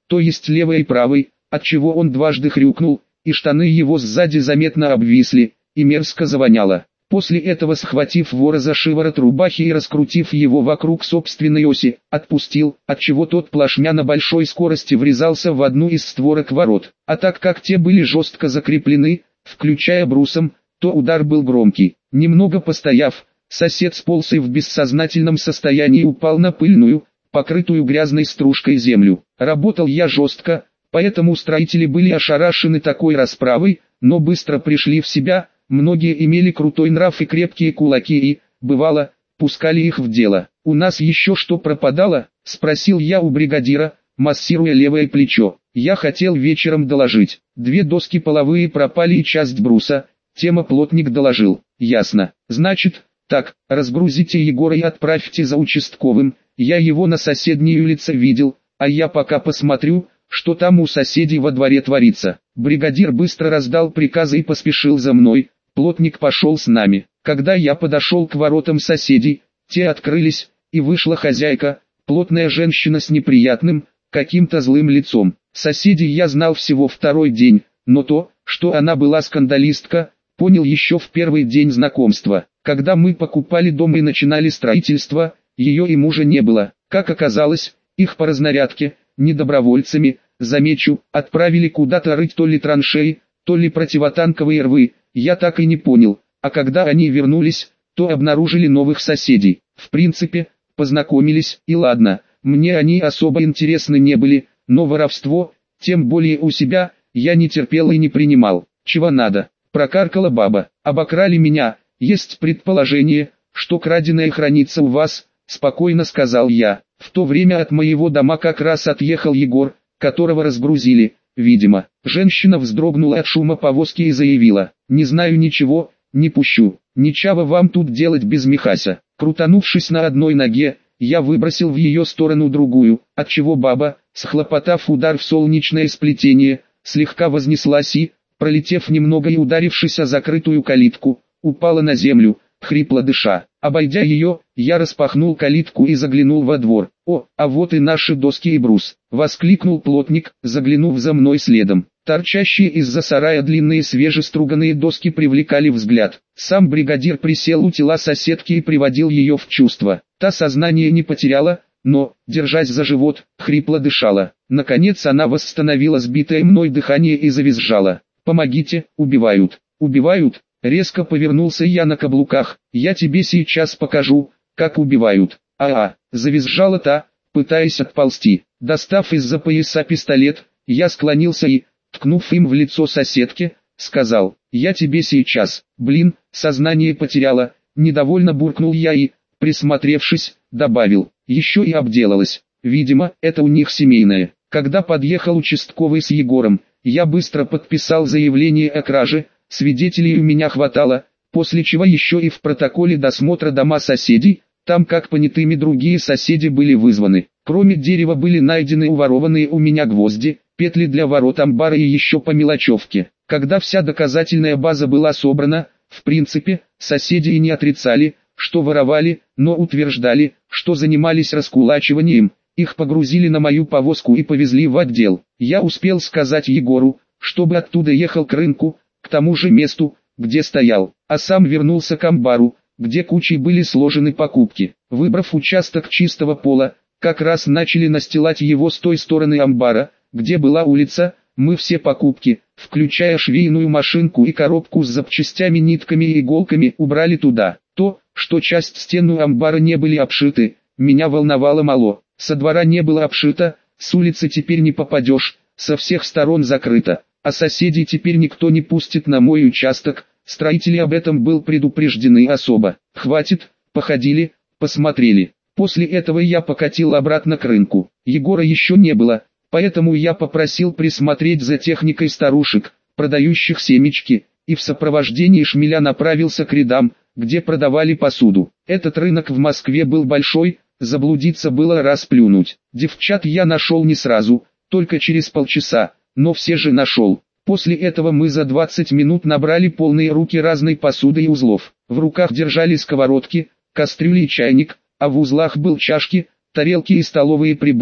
то есть левой и правой, отчего он дважды хрюкнул, и штаны его сзади заметно обвисли, и мерзко завоняло. После этого, схватив вора за шиворот рубахи и раскрутив его вокруг собственной оси, отпустил, отчего тот плашмя на большой скорости врезался в одну из створок ворот. А так как те были жестко закреплены, включая брусом, то удар был громкий. Немного постояв, сосед сполз и в бессознательном состоянии упал на пыльную, покрытую грязной стружкой землю. Работал я жестко, поэтому строители были ошарашены такой расправой, но быстро пришли в себя. Многие имели крутой нрав и крепкие кулаки и, бывало, пускали их в дело. «У нас еще что пропадало?» – спросил я у бригадира, массируя левое плечо. Я хотел вечером доложить. Две доски половые пропали и часть бруса. Тема плотник доложил. Ясно. Значит, так, разгрузите Егора и отправьте за участковым. Я его на соседней улице видел, а я пока посмотрю, что там у соседей во дворе творится. Бригадир быстро раздал приказы и поспешил за мной. Плотник пошел с нами. Когда я подошел к воротам соседей, те открылись, и вышла хозяйка, плотная женщина с неприятным, каким-то злым лицом. Соседей я знал всего второй день, но то, что она была скандалистка, понял еще в первый день знакомства. Когда мы покупали дом и начинали строительство, ее и мужа не было. Как оказалось, их по разнарядке, недобровольцами, замечу, отправили куда-то рыть то ли траншеи, то ли противотанковые рвы. Я так и не понял, а когда они вернулись, то обнаружили новых соседей. В принципе, познакомились, и ладно, мне они особо интересны не были, но воровство, тем более у себя, я не терпел и не принимал. Чего надо? Прокаркала баба. Обокрали меня, есть предположение, что краденое хранится у вас, спокойно сказал я. В то время от моего дома как раз отъехал Егор, которого разгрузили. Видимо, женщина вздрогнула от шума повозки и заявила: «Не знаю ничего, не пущу, ничего вам тут делать без Михася». Крутанувшись на одной ноге, я выбросил в ее сторону другую, отчего баба, схлопотав удар в солнечное сплетение, слегка вознеслась и, пролетев немного и ударившись о закрытую калитку, упала на землю, хрипло дыша. Обойдя ее, я распахнул калитку и заглянул во двор. «О, а вот и наши доски и брус!» — воскликнул плотник, заглянув за мной следом. Торчащие из-за сарая длинные свежеструганные доски привлекали взгляд. Сам бригадир присел у тела соседки и приводил ее в чувство. Та сознание не потеряла, но, держась за живот, хрипло дышала. Наконец она восстановила сбитое мной дыхание и завизжала. «Помогите, убивают! Убивают!» Резко повернулся я на каблуках. «Я тебе сейчас покажу, как убивают!» «А-а!» — завизжала та, пытаясь отползти. Достав из-за пояса пистолет, я склонился и, ткнув им в лицо соседке, сказал: «Я тебе сейчас!» «Блин, сознание потеряла!» Недовольно буркнул я и, присмотревшись, добавил: «Еще и обделалась!» Видимо, это у них семейное. Когда подъехал участковый с Егором, я быстро подписал заявление о краже. Свидетелей у меня хватало, после чего еще и в протоколе досмотра дома соседей, там как понятыми другие соседи были вызваны. Кроме дерева были найдены уворованные у меня гвозди, петли для ворот амбара и еще по мелочевке. Когда вся доказательная база была собрана, в принципе, соседи и не отрицали, что воровали, но утверждали, что занимались раскулачиванием. Их погрузили на мою повозку и повезли в отдел. Я успел сказать Егору, чтобы оттуда ехал к рынку, к тому же месту, где стоял, а сам вернулся к амбару, где кучей были сложены покупки. Выбрав участок чистого пола, как раз начали настилать его с той стороны амбара, где была улица. Мы все покупки, включая швейную машинку и коробку с запчастями, нитками и иголками, убрали туда. То, что часть стен у амбара не были обшиты, меня волновало мало. Со двора не было обшито, с улицы теперь не попадешь, со всех сторон закрыто. А соседей теперь никто не пустит на мой участок, строители об этом был предупреждены особо. Хватит, походили, посмотрели. После этого я покатил обратно к рынку. Егора еще не было, поэтому я попросил присмотреть за техникой старушек, продающих семечки, и в сопровождении шмеля направился к рядам, где продавали посуду. Этот рынок в Москве был большой, заблудиться было раз плюнуть. Девчат я нашел не сразу, только через полчаса. Но все же нашел. После этого мы за двадцать минут набрали полные руки разной посуды и узлов. В руках держали сковородки, кастрюли и чайник, а в узлах был чашки, тарелки и столовые приборы.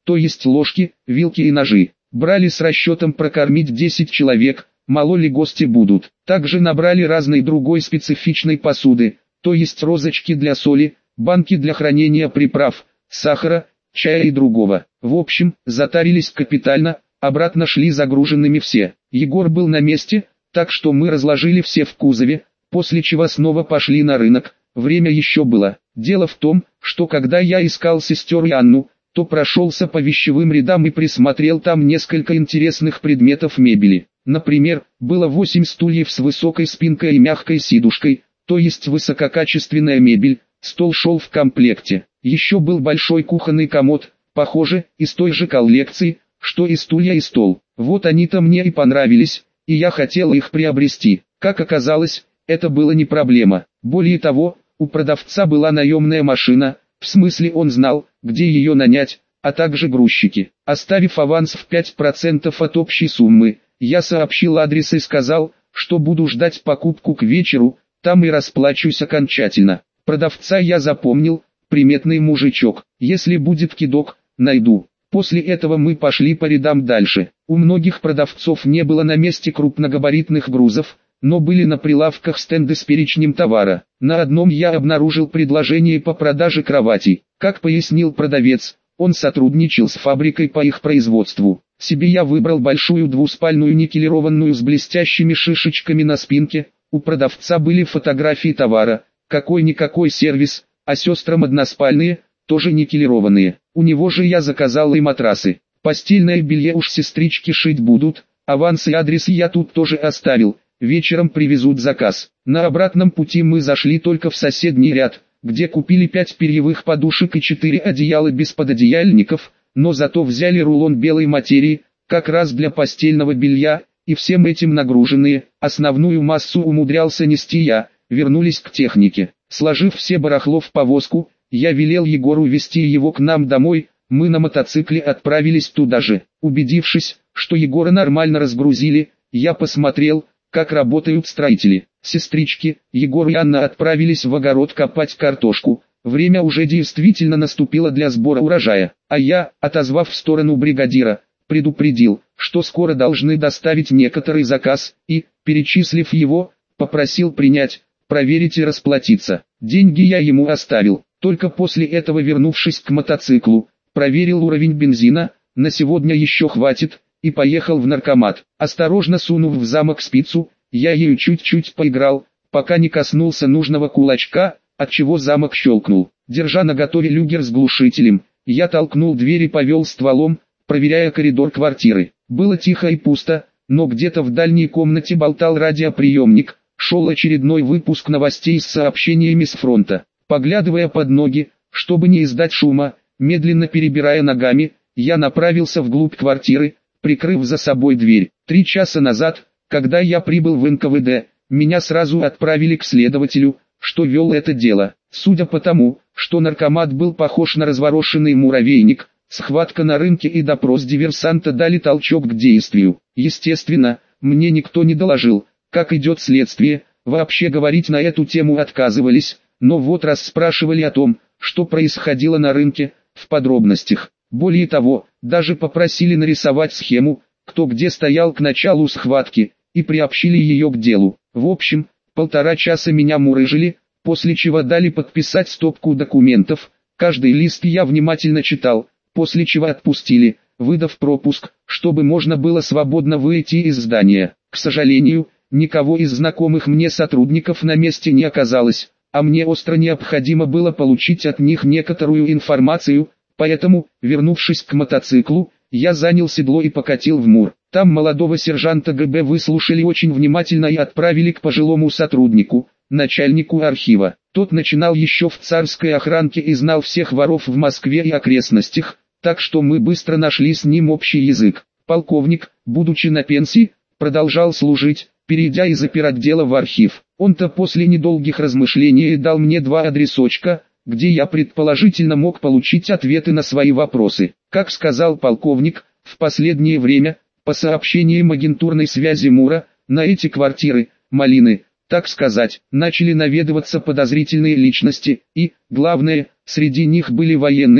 то есть ложки, вилки и ножи. Брали с расчетом прокормить десять человек, мало ли гости будут. Также набрали разной другой специфичной посуды, то есть розочки для соли, банки для хранения приправ, сахара, чая и другого. В общем, затарились капитально, обратно шли загруженными все. Егор был на месте, так что мы разложили все в кузове, после чего снова пошли на рынок. Время еще было. Дело в том, что когда я искал сестер и Анну, то прошелся по вещевым рядам и присмотрел там несколько интересных предметов мебели. Например, было восемь стульев с высокой спинкой и мягкой сидушкой, то есть высококачественная мебель, стол шел в комплекте. Еще был большой кухонный комод, похоже, из той же коллекции, что и стулья и стол. Вот они-то мне и понравились, и я хотел их приобрести. Как оказалось, это было не проблема. Более того, у продавца была наемная машина, в смысле он знал, где ее нанять, а также грузчики. Оставив аванс в пять процентов от общей суммы, я сообщил адрес и сказал, что буду ждать покупку к вечеру, там и расплачусь окончательно. Продавца я запомнил, приметный мужичок. Если будет кидок, найду. После этого мы пошли по рядам дальше. У многих продавцов не было на месте крупногабаритных грузов, но были на прилавках стенды с перечнем товара. На одном я обнаружил предложение по продаже кроватей. Как пояснил продавец, он сотрудничал с фабрикой по их производству. Себе я выбрал большую двуспальную никелированную с блестящими шишечками на спинке. У продавца были фотографии товара, какой-никакой сервис, а сестрам односпальные, тоже никелированные. У него же я заказал и матрасы. Постельное белье уж сестрички шить будут, аванс и адрес я тут тоже оставил. Вечером привезут заказ. На обратном пути мы зашли только в соседний ряд, где купили пять перьевых подушек и четыре одеяла без пододеяльников, но зато взяли рулон белой материи, как раз для постельного белья, и всем этим нагруженные, основную массу умудрялся нести я. Вернулись к технике. Сложив все барахло в повозку, я велел Егору везти его к нам домой, мы на мотоцикле отправились туда же. Убедившись, что Егора нормально разгрузили, я посмотрел, как работают строители. Сестрички, Егор и Анна отправились в огород копать картошку. Время уже действительно наступило для сбора урожая, а я, отозвав в сторону бригадира, предупредил, что скоро должны доставить некоторый заказ, и, перечислив его, попросил принять, проверить и расплатиться. Деньги я ему оставил, только после этого, вернувшись к мотоциклу, проверил уровень бензина, на сегодня еще хватит, и поехал в наркомат. Осторожно сунув в замок спицу, я ею чуть-чуть поиграл, пока не коснулся нужного кулачка, отчего замок щелкнул. Держа наготове люгер с глушителем, я толкнул дверь и повел стволом, проверяя коридор квартиры. Было тихо и пусто, но где-то в дальней комнате болтал радиоприемник, шел очередной выпуск новостей с сообщениями с фронта. Поглядывая под ноги, чтобы не издать шума, медленно перебирая ногами, я направился вглубь квартиры, прикрыв за собой дверь. Три часа назад, когда я прибыл в эн ка вэ дэ, меня сразу отправили к следователю, что вел это дело. Судя по тому, что наркомат был похож на разворошенный муравейник, схватка на рынке и допрос диверсанта дали толчок к действию. Естественно, мне никто не доложил, как идет следствие, вообще говорить на эту тему отказывались, но вот расспрашивали о том, что происходило на рынке, в подробностях. Более того, даже попросили нарисовать схему, кто где стоял к началу схватки, и приобщили ее к делу. В общем, полтора часа меня мурыжили, после чего дали подписать стопку документов, каждый лист я внимательно читал, после чего отпустили, выдав пропуск, чтобы можно было свободно выйти из здания. К сожалению, никого из знакомых мне сотрудников на месте не оказалось, а мне остро необходимо было получить от них некоторую информацию, поэтому, вернувшись к мотоциклу, я занял седло и покатил в Мур. Там молодого сержанта гэ бэ выслушали очень внимательно и отправили к пожилому сотруднику, начальнику архива. Тот начинал еще в царской охранке и знал всех воров в Москве и окрестностях, так что мы быстро нашли с ним общий язык. Полковник, будучи на пенсии, продолжал служить, перейдя из оперотдела в архив. Он-то после недолгих размышлений дал мне два адресочка, где я предположительно мог получить ответы на свои вопросы. Как сказал полковник, в последнее время, по сообщениям агентурной связи Мура, на эти квартиры, малины, так сказать, начали наведываться подозрительные личности, и, главное, среди них были военные,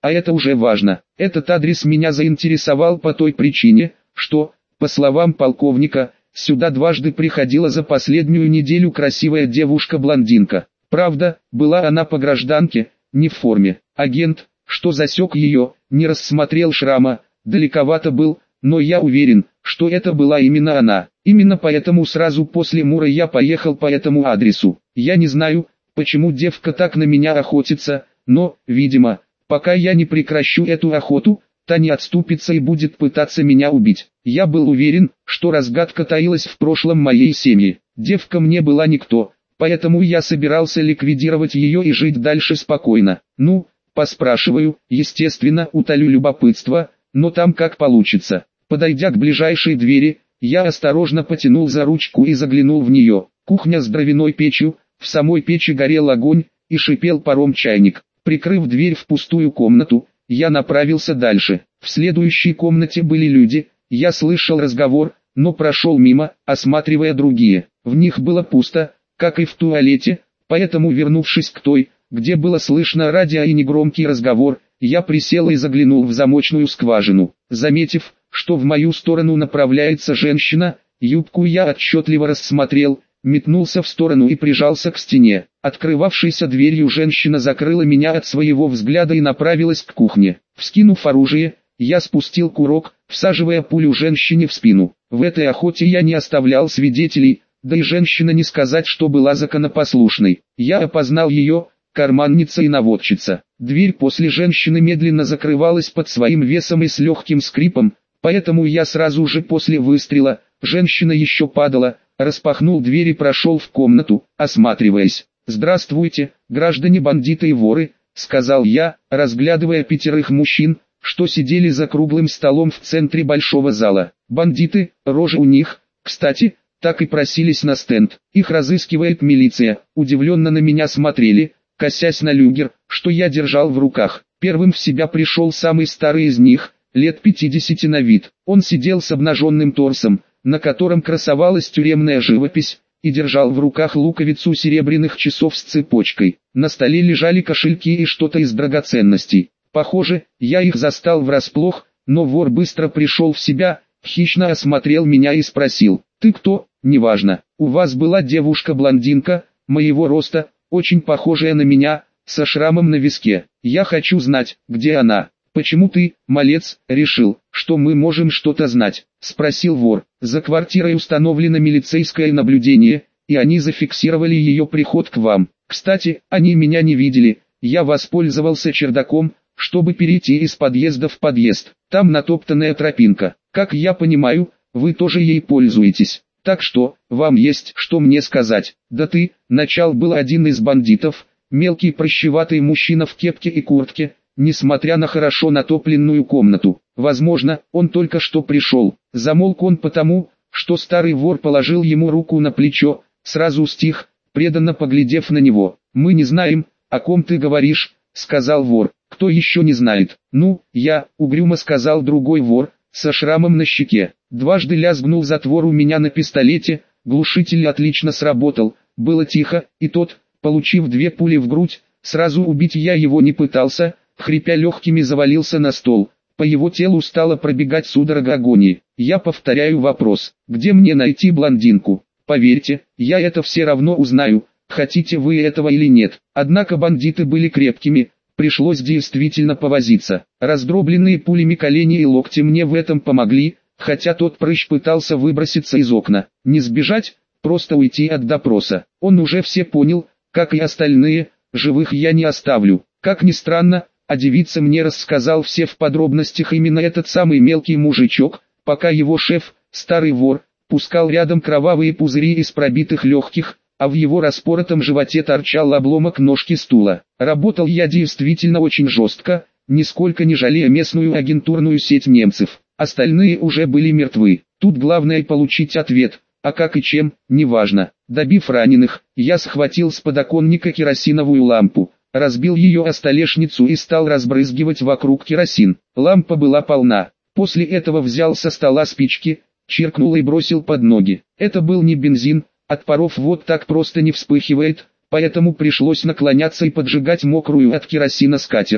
а это уже важно. Этот адрес меня заинтересовал по той причине, что, по словам полковника, сюда дважды приходила за последнюю неделю красивая девушка-блондинка. Правда, была она по гражданке, не в форме. Агент, что засек ее, не рассмотрел шрама, далековато был, но я уверен, что это была именно она. Именно поэтому сразу после Мура я поехал по этому адресу. Я не знаю, почему девка так на меня охотится, но, видимо, пока я не прекращу эту охоту, та не отступится и будет пытаться меня убить. Я был уверен, что разгадка таилась в прошлом моей семьи. Девка мне была никто, поэтому я собирался ликвидировать ее и жить дальше спокойно. Ну, поспрашиваю, естественно, утолю любопытство, но там как получится. Подойдя к ближайшей двери, я осторожно потянул за ручку и заглянул в нее. Кухня с дровяной печью, в самой печи горел огонь и шипел паром чайник. Прикрыв дверь в пустую комнату, я направился дальше. В следующей комнате были люди, я слышал разговор, но прошел мимо, осматривая другие. В них было пусто, как и в туалете, поэтому, вернувшись к той, где было слышно радио и негромкий разговор, я присел и заглянул в замочную скважину. Заметив, что в мою сторону направляется женщина, юбку я отчетливо рассмотрел, метнулся в сторону и прижался к стене. Открывавшейся дверью женщина закрыла меня от своего взгляда и направилась к кухне. Вскинув оружие, я спустил курок, всаживая пулю женщине в спину. В этой охоте я не оставлял свидетелей, да и женщина не сказать, что была законопослушной. Я опознал ее, карманница и наводчица. Дверь после женщины медленно закрывалась под своим весом и с легким скрипом, поэтому я сразу же после выстрела, женщина еще падала, распахнул дверь и прошел в комнату, осматриваясь. «Здравствуйте, граждане бандиты и воры», — сказал я, разглядывая пятерых мужчин, что сидели за круглым столом в центре большого зала. Бандиты, рожи у них, кстати, так и просились на стенд. Их разыскивает милиция. Удивленно на меня смотрели, косясь на люгер, что я держал в руках. Первым в себя пришел самый старый из них, лет пятидесяти на вид. Он сидел с обнаженным торсом, на котором красовалась тюремная живопись, и держал в руках луковицу серебряных часов с цепочкой. На столе лежали кошельки и что-то из драгоценностей. Похоже, я их застал врасплох, но вор быстро пришел в себя, хищно осмотрел меня и спросил: «Ты кто?» «Неважно. У вас была девушка-блондинка, моего роста, очень похожая на меня, со шрамом на виске. Я хочу знать, где она». «Почему ты, малец, решил, что мы можем что-то знать?» — спросил вор. «За квартирой установлено милицейское наблюдение, и они зафиксировали ее приход к вам. Кстати, они меня не видели, я воспользовался чердаком, чтобы перейти из подъезда в подъезд. Там натоптанная тропинка. Как я понимаю, вы тоже ей пользуетесь. Так что, вам есть что мне сказать». «Да ты», — начал был один из бандитов, мелкий прыщеватый мужчина в кепке и куртке, несмотря на хорошо натопленную комнату. Возможно, он только что пришел. Замолк он потому, что старый вор положил ему руку на плечо, сразу стих, преданно поглядев на него. «Мы не знаем, о ком ты говоришь», — сказал вор. «Кто еще не знает?» «Ну, я», — угрюмо сказал другой вор, со шрамом на щеке. Дважды лязгнул затвор у меня на пистолете, глушитель отлично сработал, было тихо, и тот, получив две пули в грудь, сразу убить я его не пытался, хрипя легкими завалился на стол. По его телу стала пробегать судорога агонии. Я повторяю вопрос: где мне найти блондинку? Поверьте, я это все равно узнаю, хотите вы этого или нет. Однако бандиты были крепкими, пришлось действительно повозиться. Раздробленные пулями колени и локти мне в этом помогли, хотя тот прыщ пытался выброситься из окна. Не сбежать, просто уйти от допроса. Он уже все понял, как и остальные, живых я не оставлю. Как ни странно, а девица мне рассказал все в подробностях именно этот самый мелкий мужичок, пока его шеф, старый вор, пускал рядом кровавые пузыри из пробитых легких, а в его распоротом животе торчал обломок ножки стула. Работал я действительно очень жестко, нисколько не жалея местную агентурную сеть немцев. Остальные уже были мертвы. Тут главное получить ответ, а как и чем, неважно. Добив раненых, я схватил с подоконника керосиновую лампу, разбил ее о столешницу и стал разбрызгивать вокруг керосин. Лампа была полна. После этого взял со стола спички, чиркнул и бросил под ноги. Это был не бензин, от паров вот так просто не вспыхивает, поэтому пришлось наклоняться и поджигать мокрую от керосина скатерть.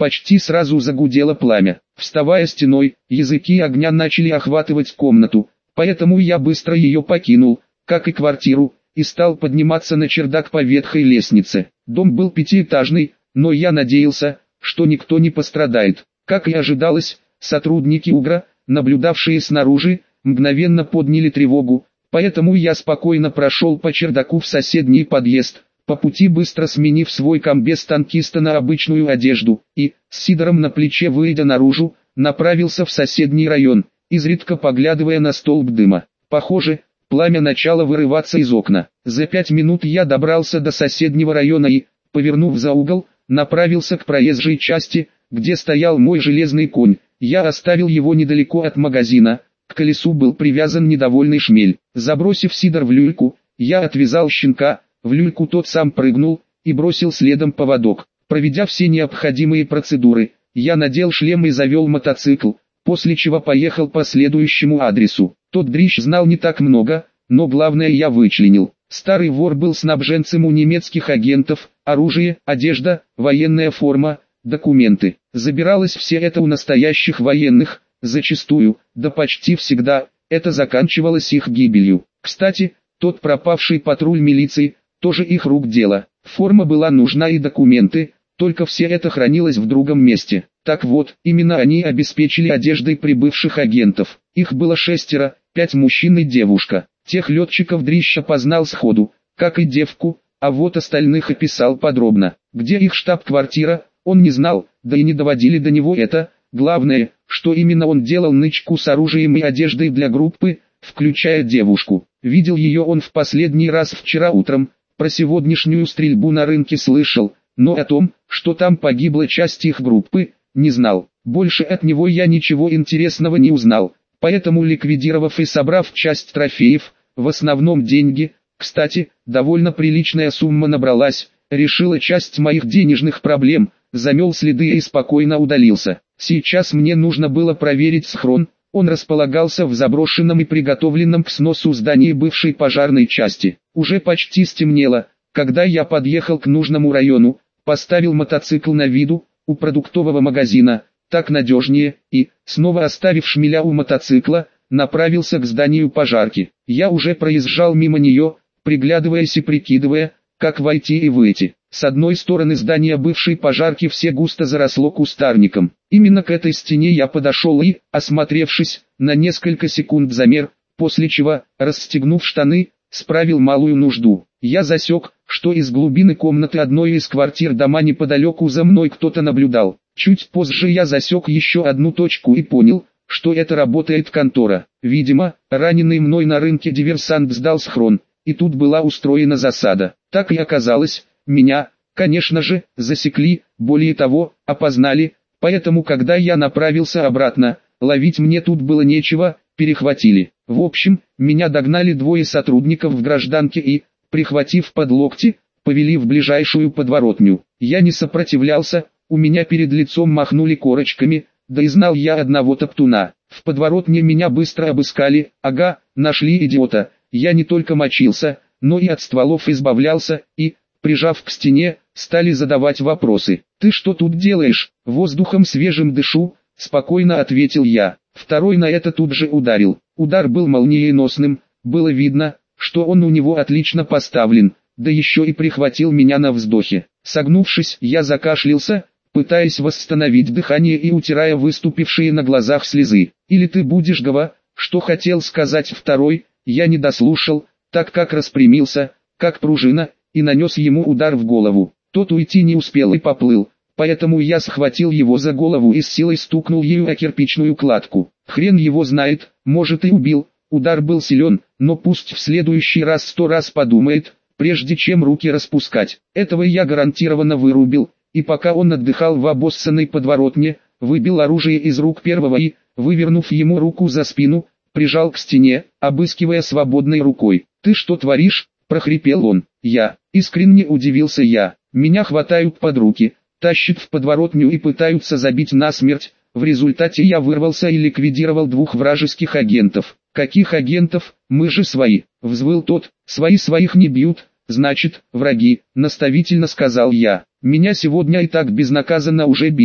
Почти сразу загудело пламя. Вставая стеной, языки огня начали охватывать комнату, поэтому я быстро ее покинул, как и квартиру, и стал подниматься на чердак по ветхой лестнице. Дом был пятиэтажный, но я надеялся, что никто не пострадает. Как и ожидалось, сотрудники УГРа, наблюдавшие снаружи, мгновенно подняли тревогу, поэтому я спокойно прошел по чердаку в соседний подъезд, по пути быстро сменив свой комбез танкиста на обычную одежду, и, с сидором на плече выйдя наружу, направился в соседний район, изредка поглядывая на столб дыма. Похоже, пламя начало вырываться из окна. За пять минут я добрался до соседнего района и, повернув за угол, направился к проезжей части, где стоял мой железный конь. Я оставил его недалеко от магазина, к колесу был привязан недовольный шмель. Забросив сидор в люльку, я отвязал щенка, в люльку тот сам прыгнул и бросил следом поводок. Проведя все необходимые процедуры, я надел шлем и завел мотоцикл, после чего поехал по следующему адресу. Тот дрищ знал не так много, но главное я вычленил. Старый вор был снабженцем у немецких агентов, оружие, одежда, военная форма, документы. Забиралось все это у настоящих военных, зачастую, да почти всегда, это заканчивалось их гибелью. Кстати, тот пропавший патруль милиции, тоже их рук дело. Форма была нужна и документы, только все это хранилось в другом месте. Так вот, именно они обеспечили одеждой прибывших агентов. Их было шестеро, пять мужчин и девушка. Тех летчиков дрища познал сходу, как и девку, а вот остальных описал подробно. Где их штаб-квартира, он не знал, да и не доводили до него это. Главное, что именно он делал нычку с оружием и одеждой для группы, включая девушку. Видел ее он в последний раз вчера утром, про сегодняшнюю стрельбу на рынке слышал, но о том, что там погибла часть их группы, не знал. Больше от него я ничего интересного не узнал, поэтому, ликвидировав и собрав часть трофеев, в основном деньги, кстати, довольно приличная сумма набралась, решила часть моих денежных проблем, замел следы и спокойно удалился. Сейчас мне нужно было проверить схрон. Он располагался в заброшенном и приготовленном к сносу здании бывшей пожарной части. Уже почти стемнело, когда я подъехал к нужному району, поставил мотоцикл на виду, у продуктового магазина, так надежнее, и, снова оставив шмеля у мотоцикла, направился к зданию пожарки. Я уже проезжал мимо нее, приглядываясь и прикидывая, как войти и выйти. С одной стороны здания бывшей пожарки все густо заросло кустарником. Именно к этой стене я подошел и, осмотревшись, на несколько секунд замер, после чего, расстегнув штаны, справил малую нужду. Я засек, что из глубины комнаты одной из квартир дома неподалеку за мной кто-то наблюдал. Чуть позже я засек еще одну точку и понял, что это работает контора. Видимо, раненый мной на рынке диверсант сдал схрон, и тут была устроена засада. Так и оказалось. Меня, конечно же, засекли, более того, опознали, поэтому когда я направился обратно, ловить мне тут было нечего, перехватили. В общем, меня догнали двое сотрудников в гражданке и, прихватив под локти, повели в ближайшую подворотню. Я не сопротивлялся, у меня перед лицом махнули корочками, да и знал я одного топтуна. В подворотне меня быстро обыскали, ага, нашли идиота, я не только мочился, но и от стволов избавлялся, и, прижав к стене, стали задавать вопросы. «Ты что тут делаешь?» «Воздухом свежим дышу», — спокойно ответил я. Второй на это тут же ударил. Удар был молниеносным, было видно, что он у него отлично поставлен, да еще и прихватил меня на вздохе. Согнувшись, я закашлялся, пытаясь восстановить дыхание и утирая выступившие на глазах слезы. «Или ты будешь гова?» Что хотел сказать второй, я не дослушал, так как распрямился, как пружина, и нанес ему удар в голову. Тот уйти не успел и поплыл, поэтому я схватил его за голову и с силой стукнул ею о кирпичную кладку. Хрен его знает, может и убил, удар был силен, но пусть в следующий раз сто раз подумает, прежде чем руки распускать. Этого я гарантированно вырубил, и пока он отдыхал в обоссанной подворотне, выбил оружие из рук первого и, вывернув ему руку за спину, прижал к стене, обыскивая свободной рукой. «Ты что творишь?» – прохрипел он. Я, искренне удивился я, меня хватают под руки, тащат в подворотню и пытаются забить насмерть, в результате я вырвался и ликвидировал двух вражеских агентов. «Каких агентов? Мы же свои!» – взвыл тот. «Свои своих не бьют, значит, враги», – наставительно сказал я. «Меня сегодня и так безнаказанно уже били,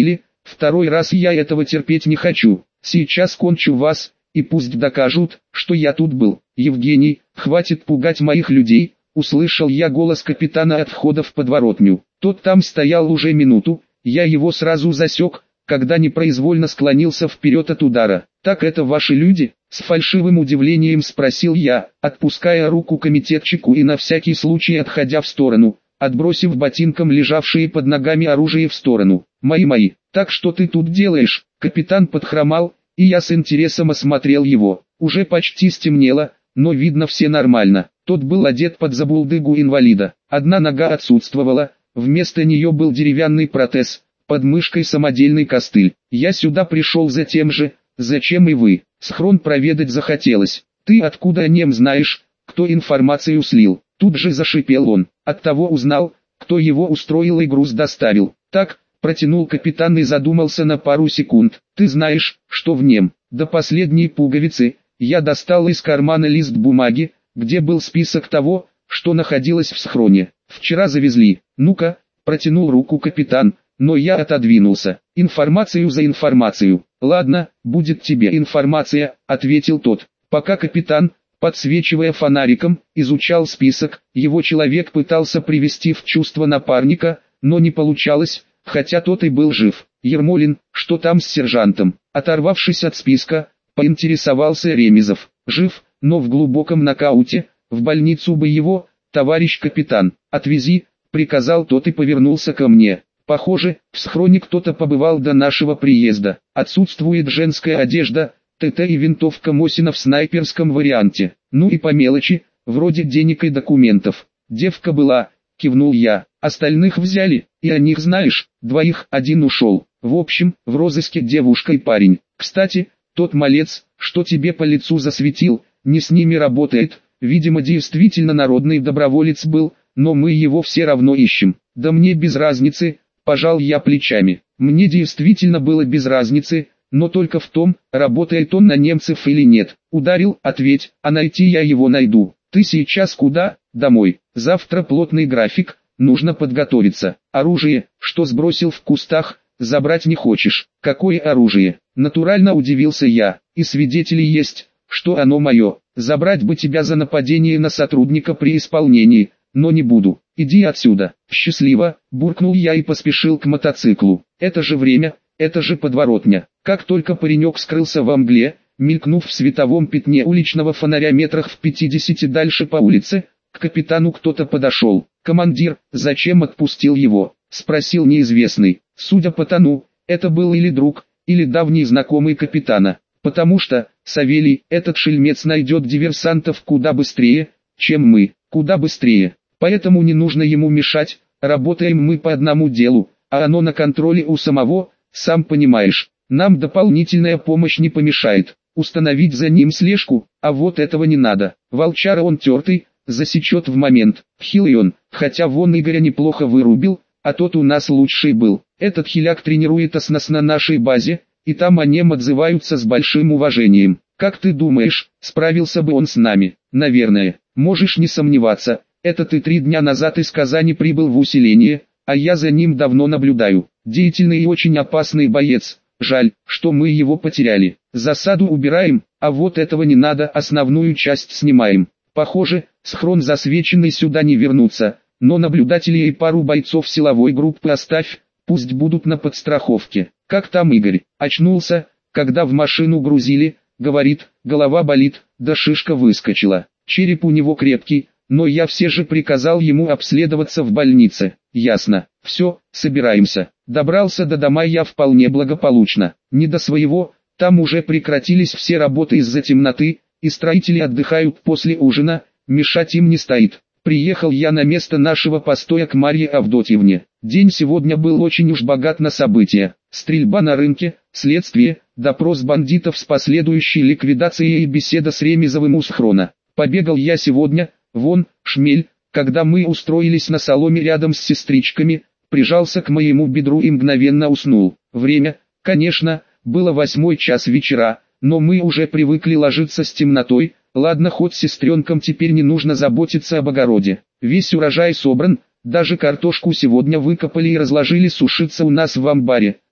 Второй раз я этого терпеть не хочу. Сейчас кончу вас, и пусть докажут, что я тут был. Евгений, хватит пугать моих людей, услышал я голос капитана от входа в подворотню. Тот там стоял уже минуту, я его сразу засек, когда непроизвольно склонился вперед от удара. «Так это ваши люди?» — с фальшивым удивлением спросил я, отпуская руку комитетчику и на всякий случай отходя в сторону, отбросив ботинком лежавшие под ногами оружие в сторону. «Мои-мои, так что ты тут делаешь?» Капитан подхромал, и я с интересом осмотрел его. Уже почти стемнело, но видно все нормально. Тот был одет под забулдыгу инвалида. Одна нога отсутствовала, вместо нее был деревянный протез, под мышкой самодельный костыль. «Я сюда пришел за тем же, зачем и вы. Схрон проведать захотелось. Ты откуда, нем, знаешь, кто информацию слил?» Тут же зашипел он. «От того узнал, кто его устроил и груз доставил». «Так», протянул капитан и задумался на пару секунд. «Ты знаешь, что в нем?» До последней пуговицы. Я достал из кармана лист бумаги, где был список того, что находилось в схроне. «Вчера завезли». «Ну-ка», протянул руку капитан, но я отодвинулся. «Информацию за информацию». «Ладно, будет тебе информация», ответил тот. Пока капитан, подсвечивая фонариком, изучал список, его человек пытался привести в чувство напарника, но не получалось, хотя тот и был жив. «Ермолин, что там с сержантом?» Оторвавшись от списка, поинтересовался Ремезов. «Жив, но в глубоком нокауте, в больницу бы его, товарищ капитан». «Отвези», приказал тот и повернулся ко мне. «Похоже, в схроне кто-то побывал до нашего приезда. Отсутствует женская одежда, ТТ и винтовка Мосина в снайперском варианте. Ну и по мелочи, вроде денег и документов. Девка была», кивнул я. «Остальных взяли, и о них знаешь, двоих, один ушел. В общем, в розыске девушка и парень. Кстати, тот малец, что тебе по лицу засветил, не с ними работает, видимо действительно народный доброволец был, но мы его все равно ищем». «Да мне без разницы», пожал я плечами. Мне действительно было без разницы, но только в том, работает он на немцев или нет. «Ударил, ответь, а найти я его найду». «Ты сейчас куда?» «Домой. Завтра плотный график, нужно подготовиться». «Оружие, что сбросил в кустах, забрать не хочешь?» «Какое оружие?» Натурально удивился я. «И свидетели есть, что оно мое. Забрать бы тебя за нападение на сотрудника при исполнении, но не буду. Иди отсюда». «Счастливо», буркнул я и поспешил к мотоциклу. «Это же время, это же подворотня». Как только паренек скрылся во мгле, мелькнув в световом пятне уличного фонаря метрах в пятидесяти дальше по улице, к капитану кто-то подошел. «Командир, зачем отпустил его?» — спросил неизвестный. Судя по тону, это был или друг, или давний знакомый капитана. «Потому что, Савелий, этот шельмец найдет диверсантов куда быстрее, чем мы, куда быстрее. Поэтому не нужно ему мешать, работаем мы по одному делу, а оно на контроле у самого, сам понимаешь. Нам дополнительная помощь не помешает. Установить за ним слежку, а вот этого не надо. Волчара он тертый, засечет в момент. Хилый он, хотя вон Игоря неплохо вырубил, а тот у нас лучший был. Этот хиляк тренирует нас на нашей базе, и там о нем отзываются с большим уважением. Как ты думаешь, справился бы он с нами?» «Наверное. Можешь не сомневаться. Это ты три дня назад из Казани прибыл в усиление, а я за ним давно наблюдаю. Деятельный и очень опасный боец. Жаль, что мы его потеряли. Засаду убираем, а вот этого не надо, основную часть снимаем. Похоже, схрон засвеченный сюда не вернуться, но наблюдателей и пару бойцов силовой группы оставь, пусть будут на подстраховке». «Как там Игорь?» «Очнулся, когда в машину грузили, говорит, голова болит, да шишка выскочила. Череп у него крепкий, но я все же приказал ему обследоваться в больнице». «Ясно. Все, собираемся». Добрался до дома я вполне благополучно. Не до своего, там уже прекратились все работы из-за темноты, и строители отдыхают после ужина, мешать им не стоит. Приехал я на место нашего постоя к Марье Авдотьевне. День сегодня был очень уж богат на события. Стрельба на рынке, следствие, допрос бандитов с последующей ликвидацией и беседа с Ремезовым у схрона. Побегал я сегодня, вон, шмель, когда мы устроились на соломе рядом с сестричками, прижался к моему бедру и мгновенно уснул. Время, конечно, было восьмой час вечера, но мы уже привыкли ложиться с темнотой. Ладно, хоть сестренкам теперь не нужно заботиться об огороде. Весь урожай собран, даже картошку сегодня выкопали и разложили сушиться у нас в амбаре.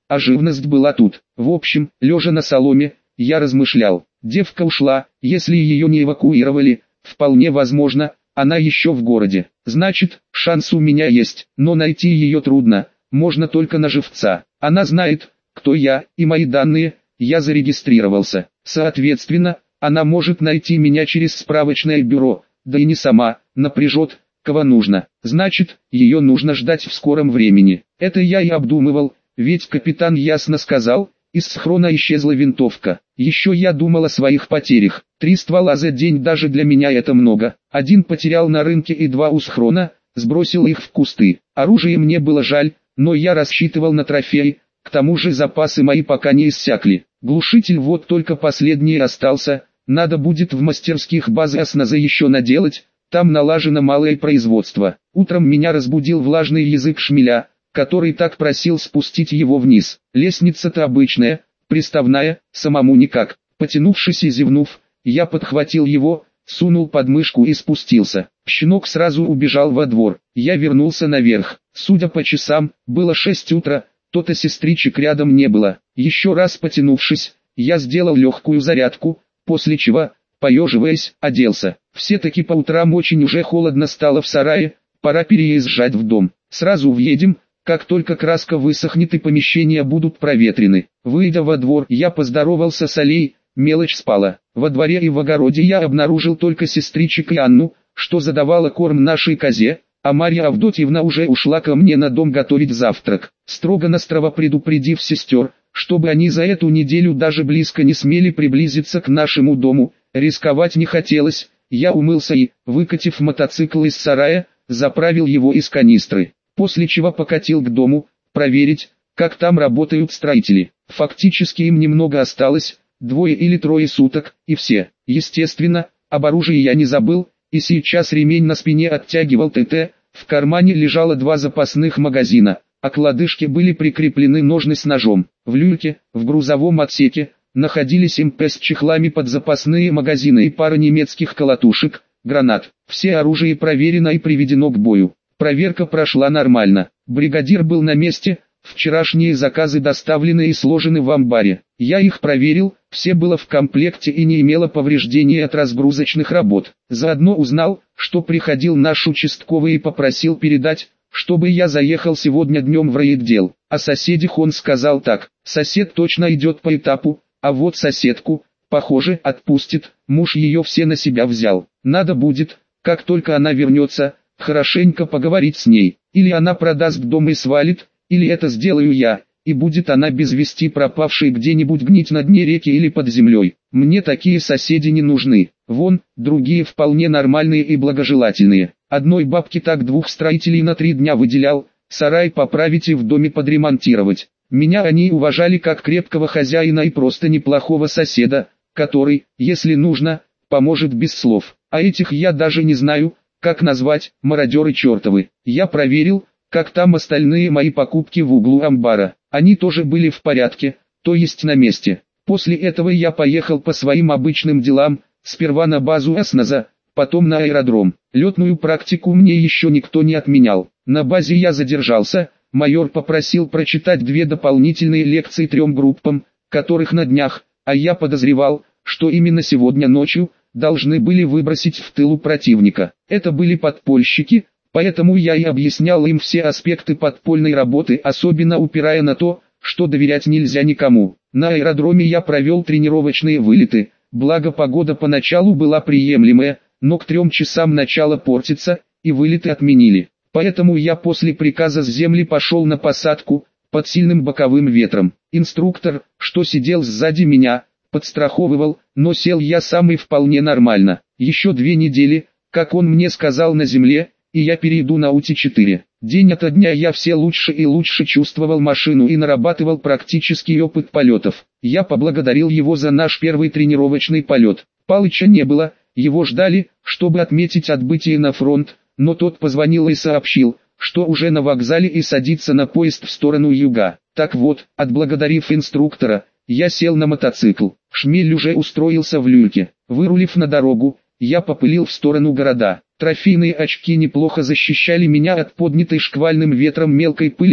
а живность была тут. В общем, лежа на соломе, я размышлял. Девка ушла, если ее не эвакуировали, вполне возможно, она еще в городе. Значит, шанс у меня есть, но найти ее трудно, можно только на живца. Она знает, кто я, и мои данные, я зарегистрировался. Соответственно, она может найти меня через справочное бюро, да и не сама, напряжет, кого нужно. Значит, ее нужно ждать в скором времени. Это я и обдумывал, ведь капитан ясно сказал, из схрона исчезла винтовка. Еще я думал о своих потерях. Три ствола за день даже для меня это много. Один потерял на рынке и два у схрона, сбросил их в кусты. Оружие мне было жаль, но я рассчитывал на трофей, к тому же запасы мои пока не иссякли. Глушитель вот только последний остался, надо будет в мастерских базы осназа еще наделать, там налажено малое производство. Утром меня разбудил влажный язык шмеля, который так просил спустить его вниз. Лестница-то обычная, приставная, самому никак. Потянувшись и зевнув, я подхватил его, сунул под мышку и спустился. Щенок сразу убежал во двор. Я вернулся наверх. Судя по часам, было шесть утра, то-то сестричек рядом не было. Еще раз потянувшись, я сделал легкую зарядку, после чего, поеживаясь, оделся. Все-таки по утрам очень уже холодно стало в сарае, пора переезжать в дом. Сразу въедем, как только краска высохнет и помещения будут проветрены. Выйдя во двор, я поздоровался с Алей, мелочь спала. Во дворе и в огороде я обнаружил только сестричек и Анну, что задавала корм нашей козе, а Марья Авдотьевна уже ушла ко мне на дом готовить завтрак, строго-настрого предупредив сестер, чтобы они за эту неделю даже близко не смели приблизиться к нашему дому. Рисковать не хотелось, я умылся и, выкатив мотоцикл из сарая, заправил его из канистры, после чего покатил к дому, проверить, как там работают строители. Фактически им немного осталось, двое или трое суток, и все. Естественно, об оружии я не забыл, и сейчас ремень на спине оттягивал ТТ, в кармане лежало два запасных магазина, а к лодыжке были прикреплены ножны с ножом. В люльке, в грузовом отсеке, находились эм пэ с чехлами под запасные магазины и пара немецких колотушек, гранат. Все оружие проверено и приведено к бою. Проверка прошла нормально. Бригадир был на месте, вчерашние заказы доставлены и сложены в амбаре. Я их проверил, все было в комплекте и не имело повреждений от разгрузочных работ. Заодно узнал, что приходил наш участковый и попросил передать, чтобы я заехал сегодня днем в райотдел. О соседях он сказал так: сосед точно идет по этапу, а вот соседку, похоже, отпустит, муж ее все на себя взял. Надо будет, как только она вернется, хорошенько поговорить с ней. Или она продаст дом и свалит, или это сделаю я, и будет она без вести пропавшей где-нибудь гнить на дне реки или под землей. Мне такие соседи не нужны. Вон, другие вполне нормальные и благожелательные. Одной бабке так двух строителей на три дня выделял, сарай поправить и в доме подремонтировать. Меня они уважали как крепкого хозяина и просто неплохого соседа, который, если нужно, поможет без слов. А этих я даже не знаю, как назвать, мародеры чертовы. Я проверил, как там остальные мои покупки в углу амбара. Они тоже были в порядке, то есть на месте. После этого я поехал по своим обычным делам, сперва на базу осназа, потом на аэродром. Летную практику мне еще никто не отменял. На базе я задержался, майор попросил прочитать две дополнительные лекции трем группам, которых на днях, а я подозревал, что именно сегодня ночью, должны были выбросить в тылу противника. Это были подпольщики, поэтому я и объяснял им все аспекты подпольной работы, особенно упирая на то, что доверять нельзя никому. На аэродроме я провел тренировочные вылеты, благо погода поначалу была приемлемая, но к трем часам начала портиться, и вылеты отменили. Поэтому я после приказа с земли пошел на посадку, под сильным боковым ветром. Инструктор, что сидел сзади меня, подстраховывал, но сел я сам и вполне нормально. Еще две недели, как он мне сказал, на земле, и я перейду на УТИ четыре. День ото дня я все лучше и лучше чувствовал машину и нарабатывал практический опыт полетов. Я поблагодарил его за наш первый тренировочный полет. Палыча не было, его ждали, чтобы отметить отбытие на фронт, но тот позвонил и сообщил, что уже на вокзале и садится на поезд в сторону юга. Так вот, отблагодарив инструктора, я сел на мотоцикл. Шмель уже устроился в люльке. Вырулив на дорогу, я попылил в сторону города. Трофейные очки неплохо защищали меня от поднятой шквальным ветром мелкой пыли,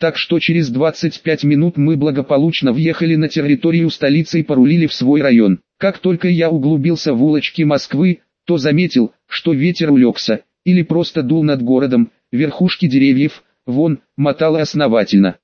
так что через двадцать пять минут мы благополучно въехали на территорию столицы и порулили в свой район. Как только я углубился в улочки Москвы, то заметил, что ветер улегся, или просто дул над городом, верхушки деревьев, вон, мотало основательно.